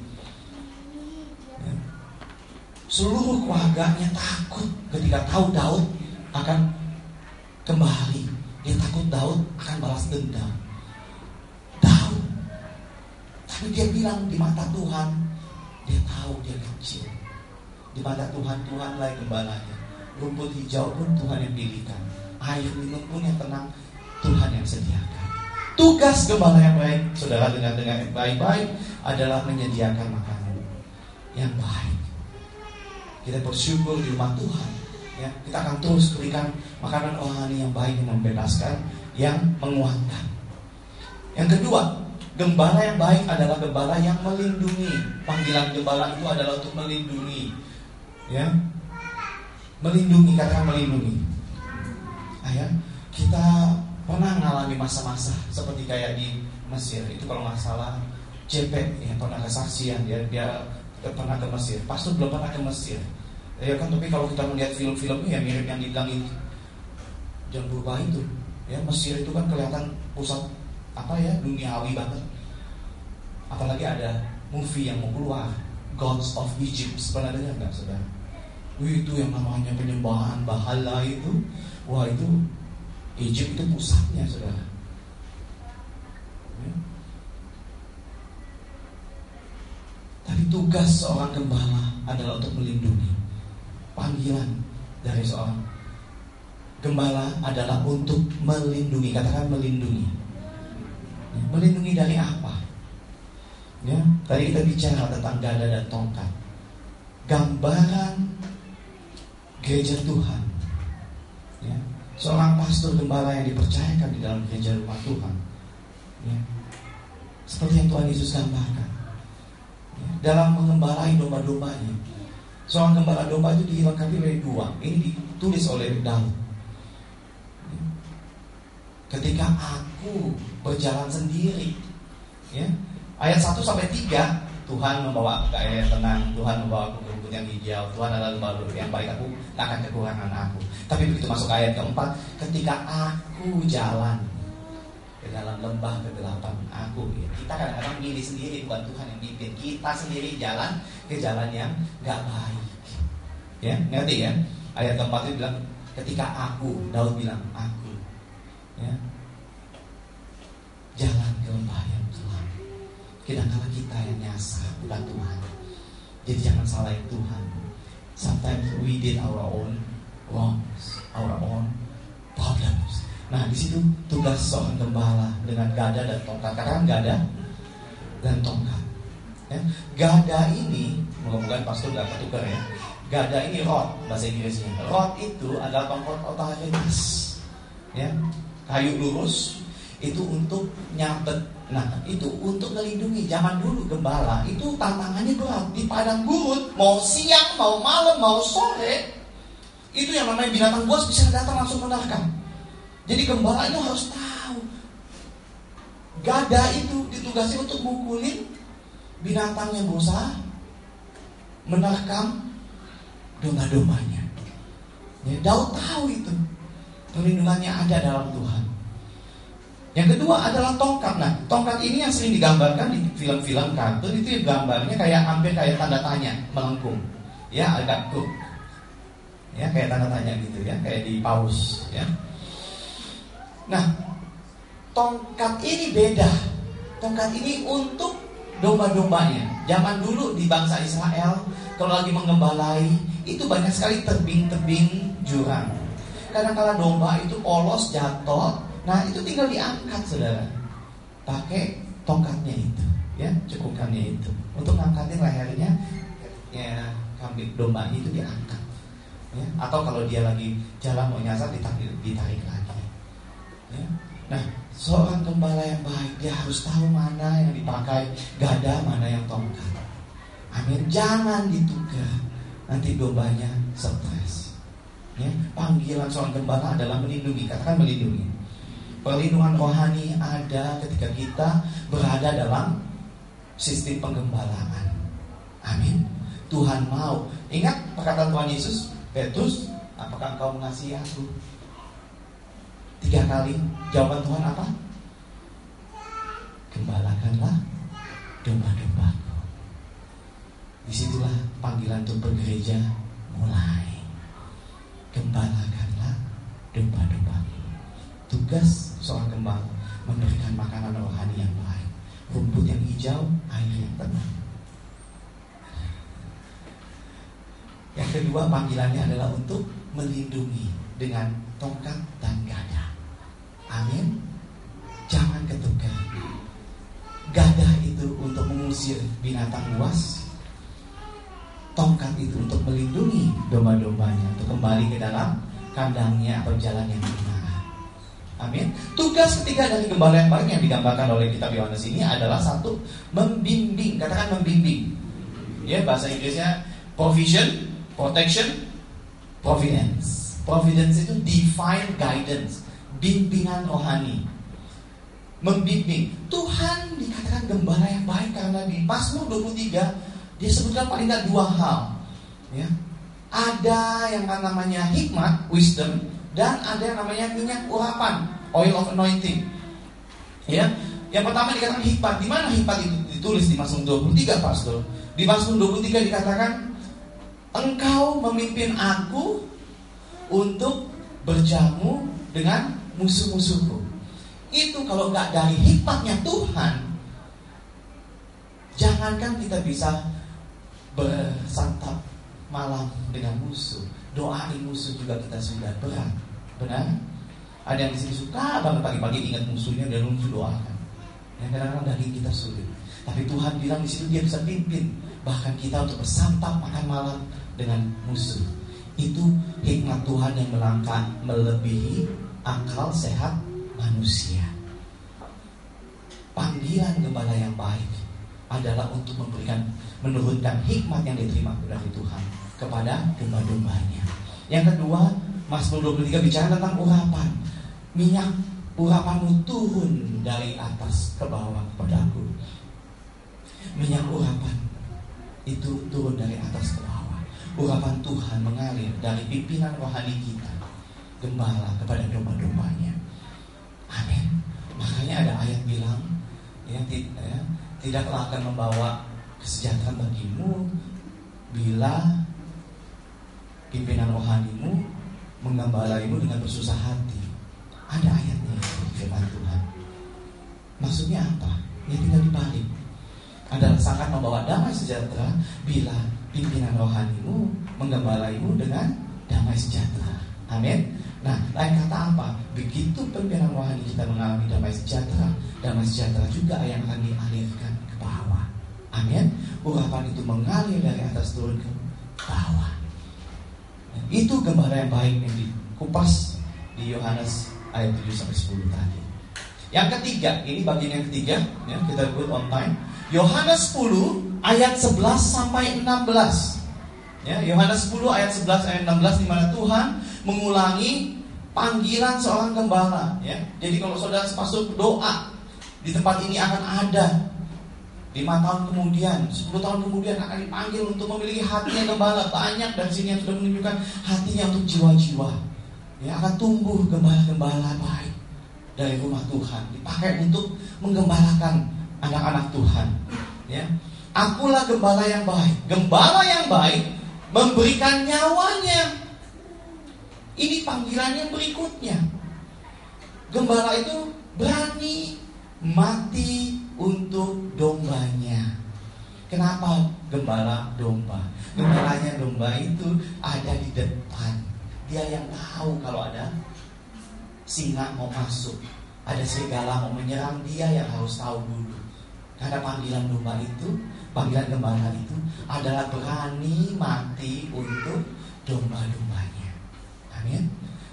Speaker 1: Ya. Seluruh keluarganya takut ketika tahu Daud akan kembali. Dia takut Daud akan balas dendam. Daud, tapi dia bilang di mata Tuhan, dia tahu dia kecil. Di mata Tuhan, Tuhanlah gembalanya. Rumput hijau pun Tuhan yang pilihkan. Air minum pun yang tenang Tuhan yang sediakan. Tugas gembala yang baik, saudara dengar dengan baik-baik, adalah menyediakan makanan yang baik. Kita bersyukur di rumah Tuhan, ya, kita akan terus berikan makanan rohani yang baik, yang membebaskan, yang menguatkan. Yang kedua, gembala yang baik adalah gembala yang melindungi. Panggilan gembala itu adalah untuk melindungi, ya, melindungi, katakan melindungi. Ayah, kita pernah mengalami masa-masa seperti kayak di Mesir itu, kalau nggak salah J P ya pernah kesaksian dia dia pernah ke Mesir. Pastor belum pernah ke Mesir ya kan, tapi kalau kita melihat film-filmnya ya mirip yang dibilang itu Jangan Purba itu ya. Mesir itu kan kelihatan pusat apa ya, duniawi banget. Apalagi ada movie yang mau keluar gods of Egypt. Pernah dengar nggak saudara? Wih, itu yang namanya penyembahan bahala itu. Wah, itu Egypt itu pusatnya saudara. Ya. Tapi tugas seorang gembala adalah untuk melindungi. Panggilan dari seorang gembala adalah untuk melindungi. Katakan melindungi. Ya, melindungi dari apa? Ya, tadi kita bicara tentang gada dan tongkat. Gambaran gereja Tuhan. Ya, seorang pastor gembala yang dipercayakan di dalam gereja rumah Tuhan. Ya, seperti yang Tuhan Yesus gambarkan. Ya, dalam mengembalai domba-dombanya. Seorang gembala domba itu dilengkapi oleh dua. Ini ditulis oleh Daud. Ya, ketika aku berjalan sendiri, ya, ayat satu sampai tiga, Tuhan membawa aku ke air yang tenang, Tuhan membawa aku ke rumput yang hijau, Tuhan adalah gembala yang baik, aku tak akan kekurangan aku. Tapi begitu masuk ke ayat keempat, ketika aku jalan ke dalam lembah kegelapan, aku, ya, kita kadang-kadang milih sendiri, bukan Tuhan yang pimpin. Kita sendiri jalan ke jalan yang gak baik. Ya, ngerti ya? Ayat keempat itu bilang, ketika aku, Daud bilang, aku, ya, jalan ke lembah yang kelam. Kadang-kadang kita yang nyasar, bukan Tuhan. Jadi jangan salahin Tuhan. Sometimes we did our own wrongs, our own problems. Nah, di situ tugas seorang gembala dengan gada dan tongkat. Karena gada dan tongkat. Ya. Gada ini, moga-moga pastor gak ketukar ya. Gada ini rod bahasa Inggrisnya. Rod itu adalah tongkat otoritas. Ya, kayu lurus itu untuk nyabet. Nah, itu untuk melindungi. Zaman dulu gembala itu tantangannya berat. Di padang gurun, mau siang, mau malam, mau sore, itu yang namanya binatang buas bisa datang langsung menerkam. Jadi gembala itu harus tahu. Gada itu ditugasi untuk mukulin binatang yang berusaha menerkam domba-dombanya. Ya, Daud tahu itu. Perlindungannya ada dalam Tuhan. Yang kedua adalah tongkat. Nah, tongkat ini yang sering digambarkan di film-film kartun, itu gambarnya kayak hampir kayak tanda tanya melengkung. Ya, agak kuk. Ya, kayak tanda tanya gitu ya, kayak di paus ya. Nah, tongkat ini beda. Tongkat ini untuk domba-dombanya. Zaman dulu di bangsa Israel, kalau lagi mengembalai, itu banyak sekali tebing-tebing jurang. Kadang-kadang domba itu polos, jatuh. Nah, itu tinggal diangkat, saudara. Pakai tongkatnya itu, ya, cukupkannya itu. Untuk ngangkatin lehernya, ya, kambing domba itu diangkat. Ya. Atau kalau dia lagi jalan mau nyasar, ditarik, ditarik lagi. Ya. Nah, seorang gembala yang baik, dia harus tahu mana yang dipakai gada, mana yang tongkat. Amin. Jangan ditukar, nanti dombanya stres. Ya. Panggilan seorang gembala adalah melindungi. Katakan melindungi. Perlindungan rohani ada ketika kita berada dalam sistem penggembalaan. Amin. Tuhan mau. Ingat perkataan Tuhan Yesus, Petrus, apakah engkau mengasihi aku? Tiga kali. Jawaban Tuhan apa? Gembalakanlah domba-dombaku. Disitulah panggilan untuk bergereja mulai. Gembalakanlah domba-dombaku. Tugas seorang gembala memberikan makanan rohani yang baik, rumput yang hijau, air yang tenang. Yang kedua, panggilannya adalah untuk melindungi dengan tongkat dan gada. Amin. Jangan ketukar. Gada itu untuk mengusir binatang buas, tongkat itu untuk melindungi domba-dombanya, untuk kembali ke dalam kandangnya atau jalan yang benar. Amin. Tugas ketiga dari gembala yang baik yang digambarkan oleh kitab Yohanes ini adalah satu, membimbing. Katakan membimbing. Ya, bahasa Inggrisnya provision, protection, providence. Providence itu divine guidance, bimbingan rohani. Membimbing. Tuhan dikatakan gembala yang baik karena di Mazmur dua puluh tiga dia sebutkan paling tidak dua hal. Ya. Ada yang namanya hikmat, wisdom, dan ada yang namanya minyak urapan, oil of anointing. Ya, yang pertama dikatakan hikmat. Di mana hikmat itu ditulis di Mazmur dua puluh tiga, Pastor? Di Mazmur dua puluh tiga dikatakan, engkau memimpin aku untuk berjamu dengan musuh-musuhku. Itu kalau nggak dari hikmatnya Tuhan, jangankan kita bisa bersantap malam dengan musuh, doain musuh juga kita sudah berat. Benar? Ada yang di sini suka banget pagi-pagi ingat musuhnya dan langsung doakan. Yang kadang-kadang daging kita sulit. Tapi Tuhan bilang di situ dia bisa pimpin bahkan kita untuk bersantap makan malam dengan musuh. Itu hikmat Tuhan yang melangkah melebihi akal sehat manusia. Panggilan gembala yang baik adalah untuk memberikan, menurunkan hikmat yang diterima dari Tuhan kepada domba-dombanya. Yang kedua, Mazmur dua puluh tiga bicara tentang urapan. Minyak urapanmu turun dari atas ke bawah kepadaku. Minyak urapan itu turun dari atas ke bawah. Urapan Tuhan mengalir dari pimpinan rohani kita, gembala, kepada domba-dombanya. Amin. Makanya ada ayat bilang, ya, ya, tidaklah akan membawa kesejahteraan bagimu bila pimpinan rohanimu menggembalaimu dengan bersusah hati. Ada ayatnya itu, firman Tuhan. Maksudnya apa? Ya tinggal dibalik. Adalah sangat membawa damai sejahtera bila pimpinan rohanimu menggembalaimu dengan damai sejahtera. Amin. Nah, lain kata apa? Begitu pimpinan rohani kita mengalami damai sejahtera, damai sejahtera juga yang akan dialirkan ke bawah. Amin. Urapan itu mengalir dari atas turun ke bawah. Itu gembala yang baik yang dikupas di Yohanes ayat tujuh sampai sepuluh tadi. Yang ketiga, ini bagian yang ketiga, ya, kita ikut on time. Yohanes sepuluh ayat sebelas sampai enam belas. Ya, Yohanes sepuluh ayat sebelas sampai enam belas, di mana Tuhan mengulangi panggilan seorang gembala, ya. Jadi kalau saudara masuk doa di tempat ini akan ada lima tahun kemudian, sepuluh tahun kemudian akan dipanggil untuk memiliki hatinya gembala. Banyak dari sini yang sudah menunjukkan hatinya untuk jiwa-jiwa, ya, akan tumbuh gembala-gembala baik dari rumah Tuhan, dipakai untuk menggembalakan anak-anak Tuhan, ya. Akulah gembala yang baik. Gembala yang baik memberikan nyawanya. Ini panggilan yang berikutnya. Gembala itu berani mati untuk dombanya. Kenapa gembala domba? Gembalanya domba itu ada di depan. Dia yang tahu kalau ada singa mau masuk, ada serigala mau menyerang, dia yang harus tahu dulu. Karena panggilan domba itu, panggilan gembala itu adalah berani mati untuk domba-dombanya. Amin.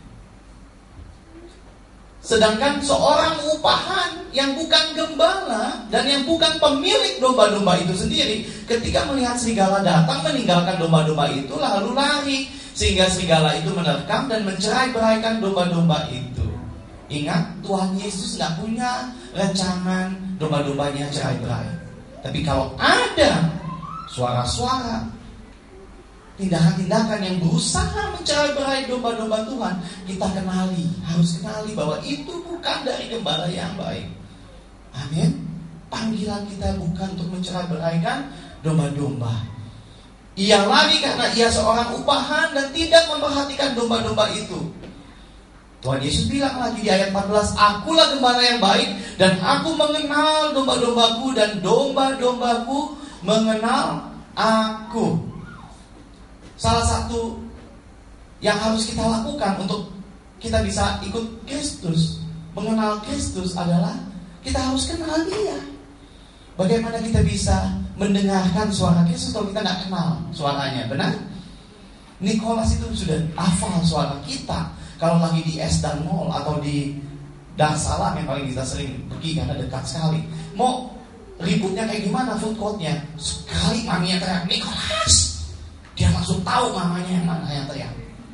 Speaker 1: Sedangkan seorang upahan yang bukan gembala dan yang bukan pemilik domba-domba itu sendiri, ketika melihat serigala datang meninggalkan domba-domba itu lalu lari, sehingga serigala itu menerkam dan mencerai-beraikan domba-domba itu. Ingat, Tuhan Yesus gak punya rancangan domba-dombanya cerai-berai. Tapi kalau ada suara-suara, tindakan-tindakan yang berusaha mencerai-berai domba-domba Tuhan, kita kenali, harus kenali bahwa itu bukan dari gembala yang baik. Amin. Panggilan kita bukan untuk mencerai-beraikan domba-domba. Ia lari karena ia seorang upahan dan tidak memperhatikan domba-domba itu. Tuhan Yesus bilang lagi di ayat empat belas, akulah gembala yang baik dan aku mengenal domba-dombaku dan domba-dombaku mengenal aku. Salah satu yang harus kita lakukan untuk kita bisa ikut Kristus, mengenal Kristus, adalah kita harus kenal Dia. Bagaimana kita bisa mendengarkan suara Kristus kalau kita tidak kenal suaranya, benar? Nikolas itu sudah hafal suara kita. Kalau lagi di Es dan Mall atau di Dar Salam yang paling kita sering pergi karena dekat sekali, mau ributnya kayak gimana food courtnya, sekali maminya teriak Nikolas, dia langsung tahu mamanya yang mana yang teriak.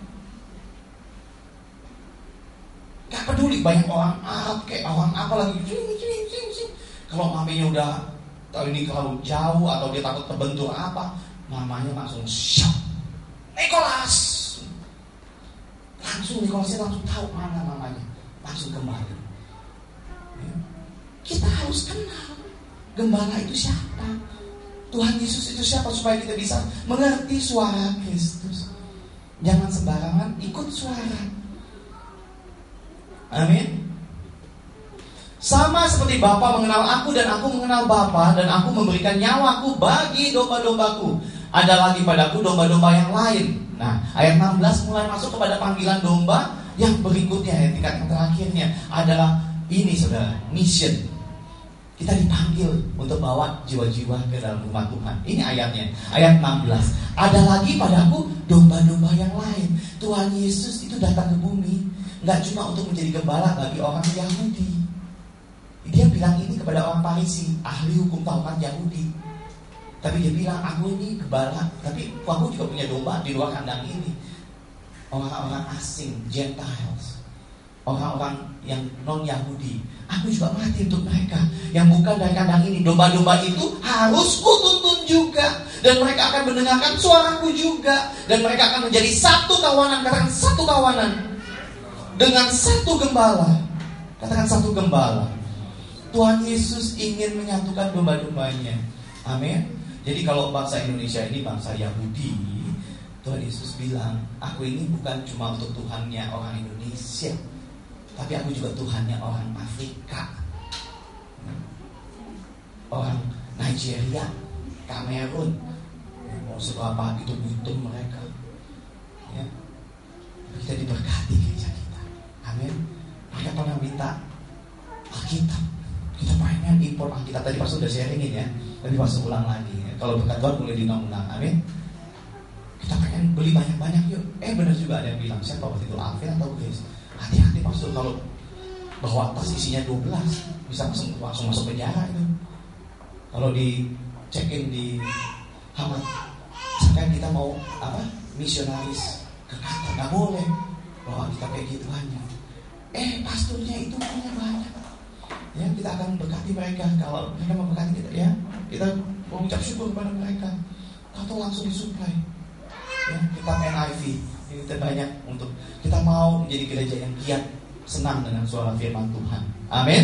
Speaker 1: Gak peduli banyak orang Arab kayak orang apa lagi, kalau maminya udah tahu ini terlalu jauh atau dia takut terbentur apa, mamanya langsung shout Nikolas. Langsung Nikolasnya langsung tahu mana mamanya, langsung kembali. Ya. Kita harus kenal gembala itu siapa. Tuhan Yesus itu siapa supaya kita bisa mengerti suara Kristus. Jangan sembarangan ikut suara. Amin. Sama seperti Bapa mengenal aku dan aku mengenal Bapa, dan aku memberikan nyawaku bagi domba-dombaku. Ada lagi padaku domba-domba yang lain. Nah, ayat enam belas mulai masuk kepada panggilan domba yang berikutnya, ayat tingkat yang terakhirnya adalah ini, saudara, mission. Kita dipanggil untuk bawa jiwa-jiwa ke dalam rumah Tuhan. Ini ayatnya, ayat enam belas. Ada lagi padaku domba-domba yang lain. Tuhan Yesus itu datang ke bumi gak cuma untuk menjadi gembala bagi orang Yahudi. Dia bilang ini kepada orang Farisi, ahli hukum Taurat Yahudi. Tapi dia bilang, aku ini gembala, tapi aku juga punya domba di luar kandang ini. Orang-orang asing, Gentiles, orang-orang yang non-Yahudi, aku juga mati untuk mereka yang bukan dari kandang ini. Domba-domba itu harus kutuntun juga, dan mereka akan mendengarkan suaraku juga, dan mereka akan menjadi satu kawanan. Katakan satu kawanan dengan satu gembala. Katakan satu gembala. Tuhan Yesus ingin menyatukan domba-dombanya. Amin. Jadi kalau bangsa Indonesia ini bangsa Yahudi, Tuhan Yesus bilang, aku ini bukan cuma untuk Tuhannya orang Indonesia, tapi aku juga Tuhannya orang Afrika, orang Nigeria, Kamerun, mau seberapa itu-itu mereka. Ya. Kita diberkati gereja kita. Amin. Mereka pernah minta Alkitab. Kita pengen impor Alkitab. Tadi Pastor udah sharingin ya. Tadi Pastor ulang lagi ya. Kalau berkat Tuhan boleh diulang-ulang. Amin. Kita pengen beli banyak-banyak yuk. Eh benar juga ada yang bilang, siapa waktu itu, Alvin atau Grace, hati-hati Pastor kalau bawa tas isinya dua belas bisa langsung, langsung masuk penjara itu. Kalau di check-in di Hamad, misalkan kita mau apa misionaris ke Qatar, nggak boleh bawa kita kayak gitu hanya. Eh pastornya itu punya banyak. Ya, kita akan berkati mereka. Kalau mereka memberkati kita, ya kita mengucap syukur kepada mereka, atau langsung disuplai. Ya, kita N I V, kita banyak untuk kita mau menjadi gereja yang giat, senang dengan suara firman Tuhan. Amin.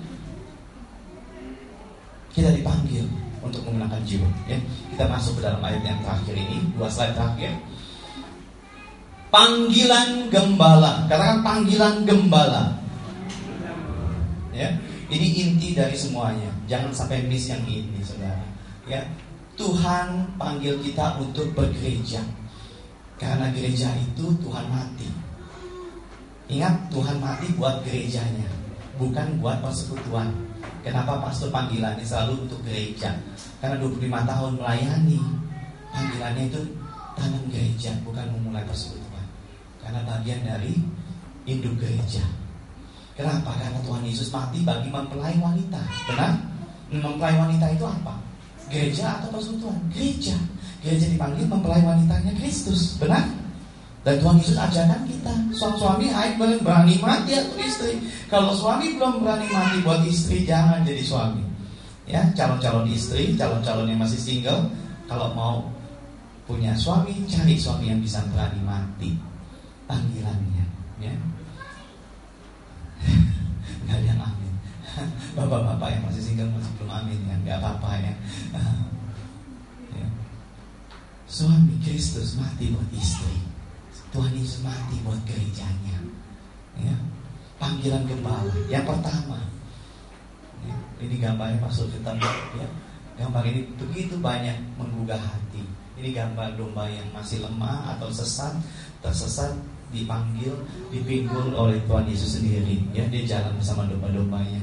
Speaker 1: Kita dipanggil untuk memenangkan jiwa. Ya, kita masuk ke dalam ayat yang terakhir ini, dua slide terakhir. Panggilan gembala. Katakan panggilan gembala. Ya. Ini inti dari semuanya. Jangan sampai miss yang ini, saudara. Ya, Tuhan panggil kita untuk bergereja. Karena gereja itu Tuhan mati. Ingat, Tuhan mati buat gerejanya, bukan buat persekutuan. Kenapa pastor panggilannya selalu untuk gereja? Karena dua puluh lima tahun melayani, panggilannya itu tanam gereja, bukan memulai persekutuan. Karena bagian dari induk gereja. Kenapa? Karena Tuhan Yesus mati bagi mempelai wanita. Benar? Mempelai wanita itu apa? Gereja atau persekutuan? Gereja. Gereja dipanggil mempelai wanitanya Kristus. Benar? Dan Tuhan Yesus ajarkan kita, suami-suami hai berani mati atau istri. Kalau suami belum berani mati buat istri, jangan jadi suami. Ya, calon-calon istri, calon-calon yang masih single, kalau mau punya suami, cari suami yang bisa berani mati. Panggilannya, ya. Gak ada yang amin. Bapak-bapak yang masih single masih belum amin ya, gak apa-apa ya. Ya. Suami Kristus mati buat istri. Tuhan Yesus mati buat gerejanya. Ya. Panggilan gembala. Yang pertama. Ya. Ini gambarnya Pastor kita ya. Gambar ini begitu banyak menggugah hati. Ini gambar domba yang masih lemah atau sesat, tersesat, dipanggil, dipinggul oleh Tuhan Yesus sendiri. Ya, dia jalan bersama domba-dombanya.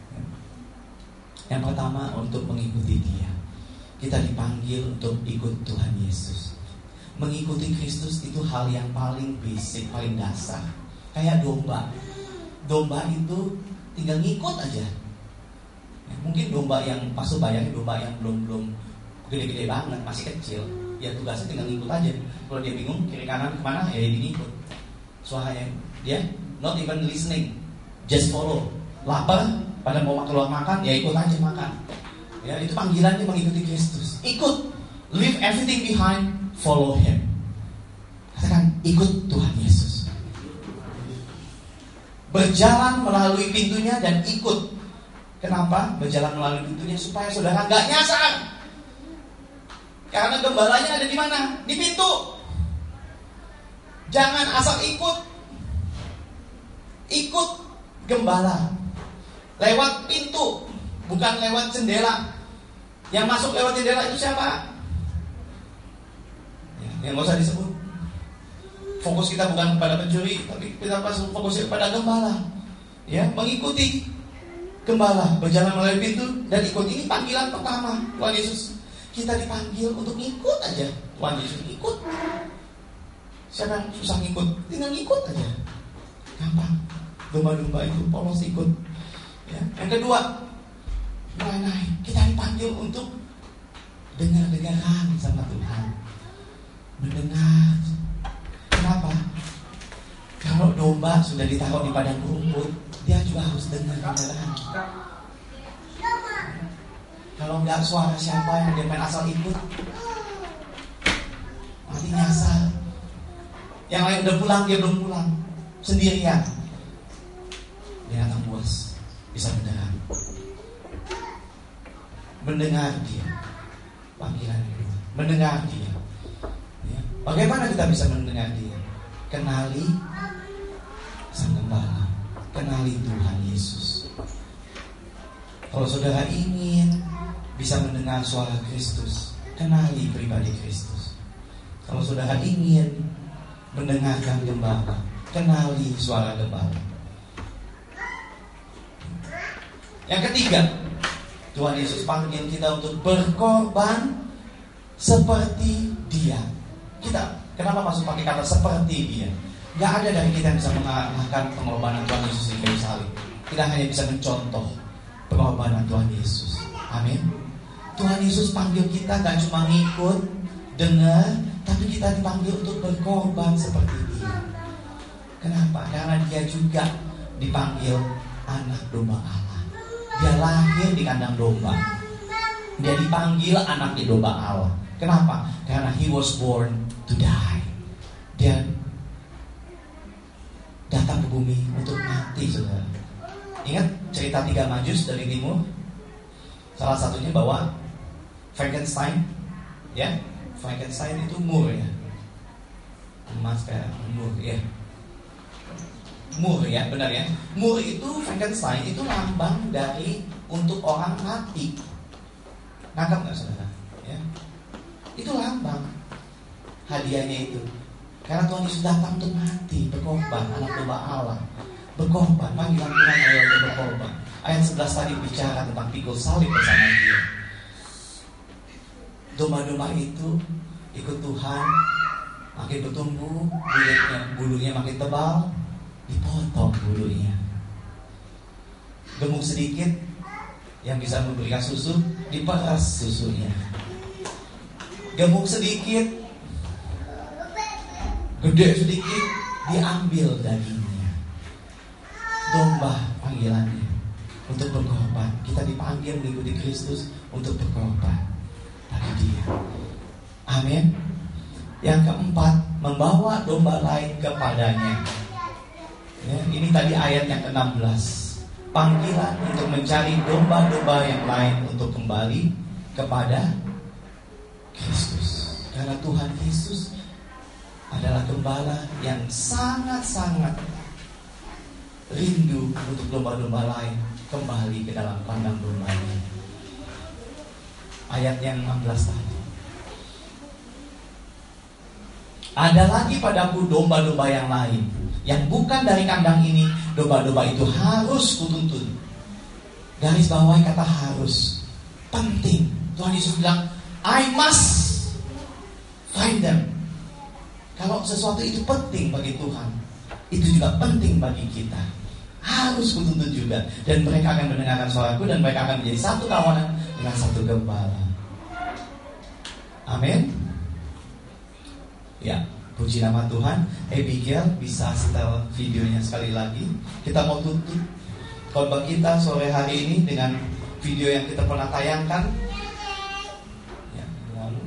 Speaker 1: Yang pertama, untuk mengikuti Dia. Kita dipanggil untuk ikut Tuhan Yesus. Mengikuti Kristus itu hal yang paling basic, paling dasar. Kayak domba. Domba itu tinggal ngikut aja. Ya, mungkin domba yang pastor bayangin domba yang belum belum gede-gede banget, masih kecil. Ya tugasnya tinggal ngikut aja. Kalau dia bingung kiri kanan kemana, ya dia ngikut. Suaranya dia not even listening, just follow. Lapar, pada mau keluar makan, ya ikut aja makan. Ya itu panggilannya mengikuti Kristus. Ikut, leave everything behind, follow Him. Katakan ikut Tuhan Yesus. Berjalan melalui pintunya dan ikut. Kenapa? Berjalan melalui pintunya supaya saudara nggak nyasar. Karena gembalanya ada di mana? Di pintu. Jangan asal ikut. Ikut gembala lewat pintu, bukan lewat jendela. Yang masuk lewat jendela itu siapa? Ya, yang nggak usah disebut. Fokus kita bukan kepada pencuri, tapi kita fokusnya kepada gembala. Ya, mengikuti gembala, berjalan melalui pintu dan ikut. Ini panggilan pertama Tuhan Yesus. Kita dipanggil untuk ngikut aja. Tuhan Yesus ikut. Siapa yang susah ngikut? Tinggal ngikut aja. Gampang. Domba-domba itu polos ikut. Ya. Yang kedua, naik-naik. Kita dipanggil untuk dengar-dengaran sama Tuhan. Mendengar. Kenapa? Kalau domba sudah ditaruh di padang rumput, dia juga harus dengar-dengaran. Kalau enggak, suara siapa yang dia main asal ikut, nanti nyasar. Yang lain udah pulang, dia belum pulang, sendirian. Binatang buas bisa mendengar. Mendengar dia panggilan itu. Mendengar dia ya. Bagaimana kita bisa mendengar dia? Kenali Sang Gembala, kenali Tuhan Yesus. Kalau saudara ingin bisa mendengar suara Kristus, kenali pribadi Kristus. Kalau saudara ingin mendengarkan gembala, kenali suara gembala. Yang ketiga, Tuhan Yesus panggil kita untuk berkorban seperti Dia. Kita kenapa masuk pakai kata seperti Dia? Gak ada dari kita yang bisa mengalahkan pengorbanan Tuhan Yesus di kayu salib. Kita hanya bisa mencontoh pengorbanan Tuhan Yesus. Amin. Tuhan Yesus panggil kita gak cuma ngikut, dengar, tapi kita dipanggil untuk berkorban seperti Dia. Kenapa? Karena Dia juga dipanggil anak domba Allah. Dia lahir di kandang domba. Dia dipanggil anak di domba Allah. Kenapa? Karena He was born to die. Dia datang ke bumi untuk mati, saudara. Ingat cerita tiga majus dari timur? Salah satunya bawa Frankenstein, ya. Frankenstein itu mur ya, emas kayak mur ya, mur ya, benar ya. Mur itu Frankenstein itu lambang dari untuk orang mati. Nangkap nggak saudara? Ya, itu lambang hadiahnya itu. Karena Tuhan Yesus datang untuk mati, berkorban, anak domba Allah, berkorban, panggilan Tuhan adalah untuk berkorban. Ayat sebelas tadi bicara tentang pikul salib bersama Dia. Domba-domba itu ikut Tuhan, makin bertumbuh, bulunya, bulunya makin tebal, dipotong bulunya. Gemuk sedikit, yang bisa memberikan susu, diperas susunya. Gemuk sedikit, gede sedikit, diambil dagingnya. Domba panggilannya untuk berkorban. Kita dipanggil mengikuti Kristus untuk berkorban bagi Dia. Amin. Yang keempat, membawa domba lain kepadanya. Ya, ini tadi ayat yang ke-enam belas. Panggilan untuk mencari domba-domba yang lain untuk kembali kepada Kristus. Karena Tuhan Yesus adalah gembala yang sangat-sangat rindu untuk domba-domba lain kembali ke dalam kandang dombanya. Ayat yang enam belas tadi. Ada lagi padaku domba-domba yang lain, yang bukan dari kandang ini. Domba-domba itu harus kutuntun. Garis bawahi kata harus. Penting. Tuhan Yesus bilang, I must find them. Kalau sesuatu itu penting bagi Tuhan, itu juga penting bagi kita. Harus kutuntun juga. Dan mereka akan mendengarkan suaraku, dan mereka akan menjadi satu kawanan dengan satu gembala. Amin. Ya, puji nama Tuhan. Abigail bisa setel videonya sekali lagi. Kita mau tutup khotbah kita sore hari ini dengan video yang kita pernah tayangkan. Ya, lalu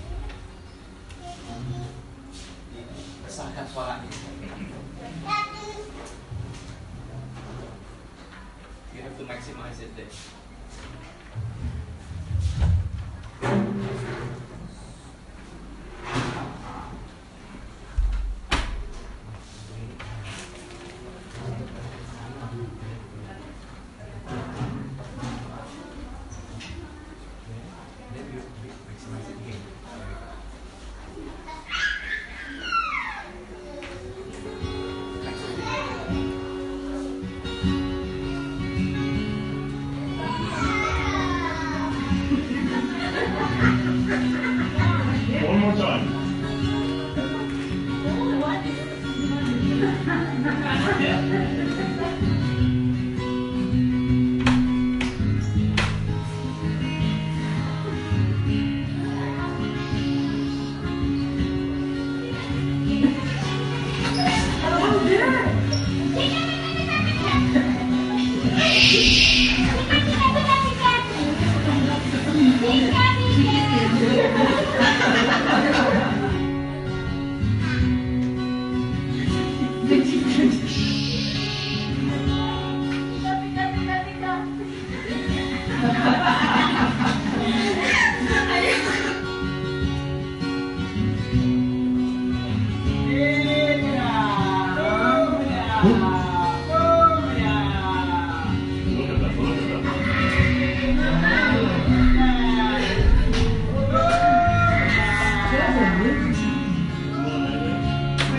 Speaker 1: besarkan suaranya. You have to maximize it there.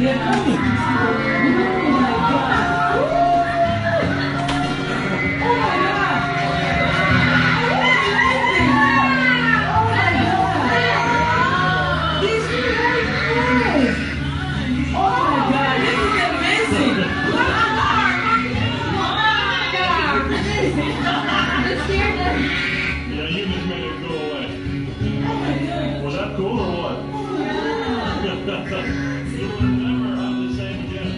Speaker 2: they're coming. Oh my God. Oh my God. Oh my God. These are very nice. Oh my God, this is amazing. Oh my God. Let's hear them.
Speaker 3: Yeah, you just made it go away.
Speaker 2: Oh my God.
Speaker 3: Was that cool or what? You'll never have the same again.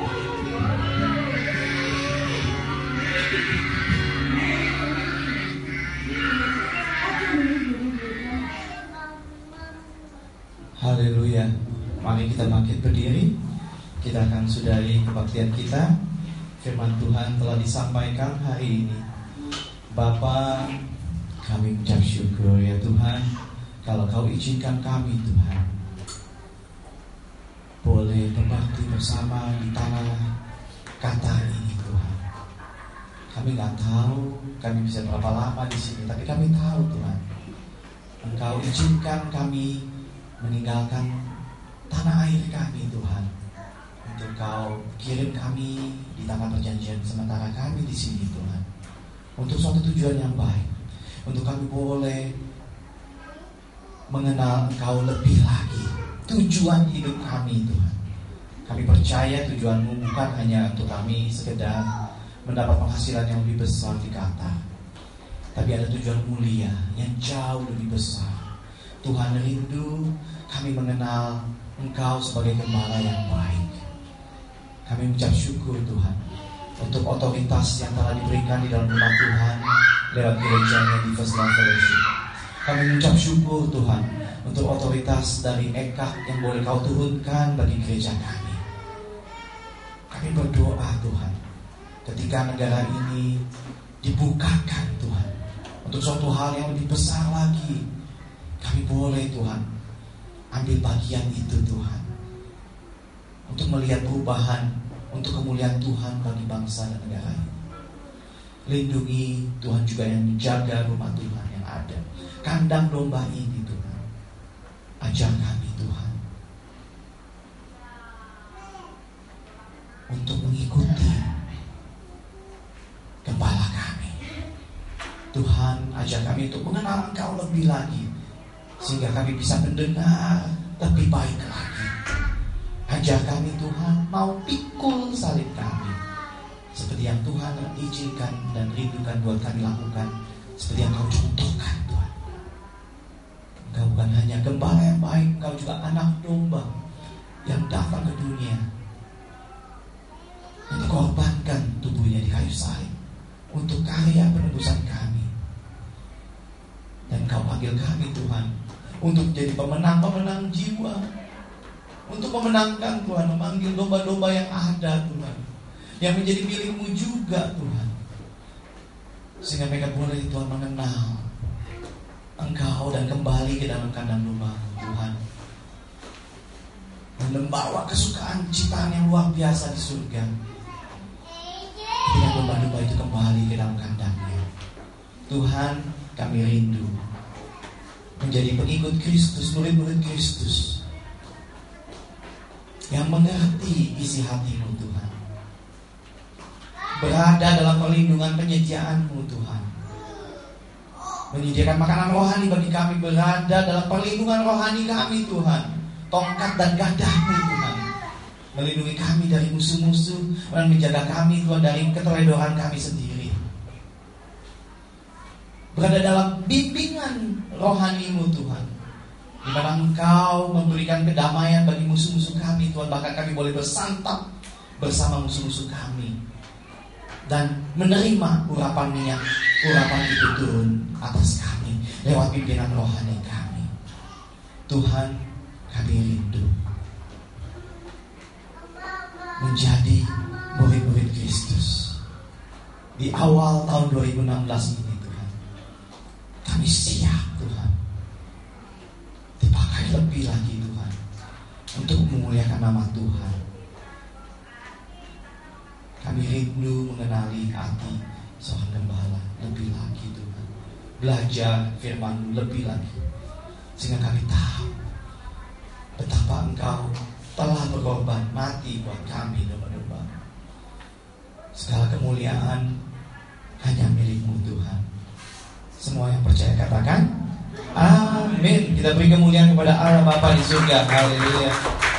Speaker 1: Haleluya. Mari kita bangkit berdiri. Kita akan sudahi kebaktian kita. Firman Tuhan telah disampaikan hari ini. Bapa, kami ucap syukur ya Tuhan, kalau Kau izinkan kami Tuhan boleh berbakti bersama di tanah kata ini Tuhan. Kami nggak tahu kami bisa berapa lama di sini, tapi kami tahu Tuhan, Engkau izinkan kami meninggalkan tanah air kami Tuhan, untuk Kau kirim kami di tanah perjanjian sementara kami di sini Tuhan, untuk suatu tujuan yang baik, untuk kami boleh mengenal Engkau lebih lagi. Tujuan hidup kami Tuhan, kami percaya tujuan-Mu bukan hanya untuk kami sekedar mendapat penghasilan yang lebih besar di Qatar, tapi ada tujuan mulia yang jauh lebih besar. Tuhan rindu kami mengenal Engkau sebagai gembala yang baik. Kami mengucap syukur Tuhan untuk otoritas yang telah diberikan di dalam rumah Tuhan lewat gerejanya di First Love Fellowship. Kami mengucap syukur Tuhan untuk otoritas dari Eka yang boleh Kau turunkan bagi gereja kami. Kami berdoa Tuhan, ketika negara ini dibukakan Tuhan untuk suatu hal yang lebih besar lagi, kami boleh Tuhan ambil bagian itu Tuhan, untuk melihat perubahan, untuk kemuliaan Tuhan bagi bangsa dan negara ini. Lindungi Tuhan juga yang menjaga rumah Tuhan yang ada, kandang domba ini Tuhan. Ajar kami Tuhan untuk mengikuti gembala kami. Tuhan, ajar kami untuk mengenal Engkau lebih lagi, sehingga kami bisa mendengar lebih baik lagi. Ajar kami Tuhan mau pikul salib kami, seperti yang Tuhan izinkan dan rindukan buat kami lakukan, seperti yang Kau contohkan Tuhan. Engkau bukan hanya gembala yang baik, Engkau juga anak domba yang datang ke dunia, yang dikorbankan tubuhnya di kayu salib untuk karya penebusan kami. Dan Kau panggil kami Tuhan untuk jadi pemenang-pemenang jiwa, untuk memenangkan Tuhan, memanggil domba-domba yang ada Tuhan, yang menjadi milik-Mu juga Tuhan, sehingga mereka boleh Tuhan mengenal Engkau dan kembali ke dalam kandang domba Tuhan, dan membawa kesukaan ciptaan yang luar biasa di surga, ketika domba-domba itu kembali ke dalam kandangnya. Tuhan, kami rindu menjadi pengikut Kristus, murid-murid Kristus yang mengerti isi hati-Mu Tuhan, berada dalam perlindungan penyediaan-Mu Tuhan, menyediakan makanan rohani bagi kami, berada dalam perlindungan rohani kami Tuhan, tongkat dan gadah-Mu Tuhan, melindungi kami dari musuh-musuh dan menjaga kami Tuhan dari keteledoran kami sendiri, berada dalam bimbingan rohani-Mu Tuhan, di mana Engkau memberikan kedamaian bagi musuh-musuh kami Tuhan. Bahkan kami boleh bersantap bersama musuh-musuh kami dan menerima urapan minyak, urapan itu turun atas kami lewat pimpinan rohani kami. Tuhan, kami rindu menjadi murid-murid Kristus di awal tahun dua ribu enam belas ini Tuhan. Kami siap Tuhan dipakai lebih lagi Tuhan untuk memuliakan nama Tuhan. Kami rindu mengenali hati seorang gembala lebih lagi Tuhan, belajar firman lebih lagi, sehingga kami tahu betapa Engkau telah berkorban mati buat kami domba-domba. Segala kemuliaan hanya milik-Mu Tuhan. Semua yang percaya katakan amin. Kita beri kemuliaan kepada Allah Bapa di surga. Haleluya.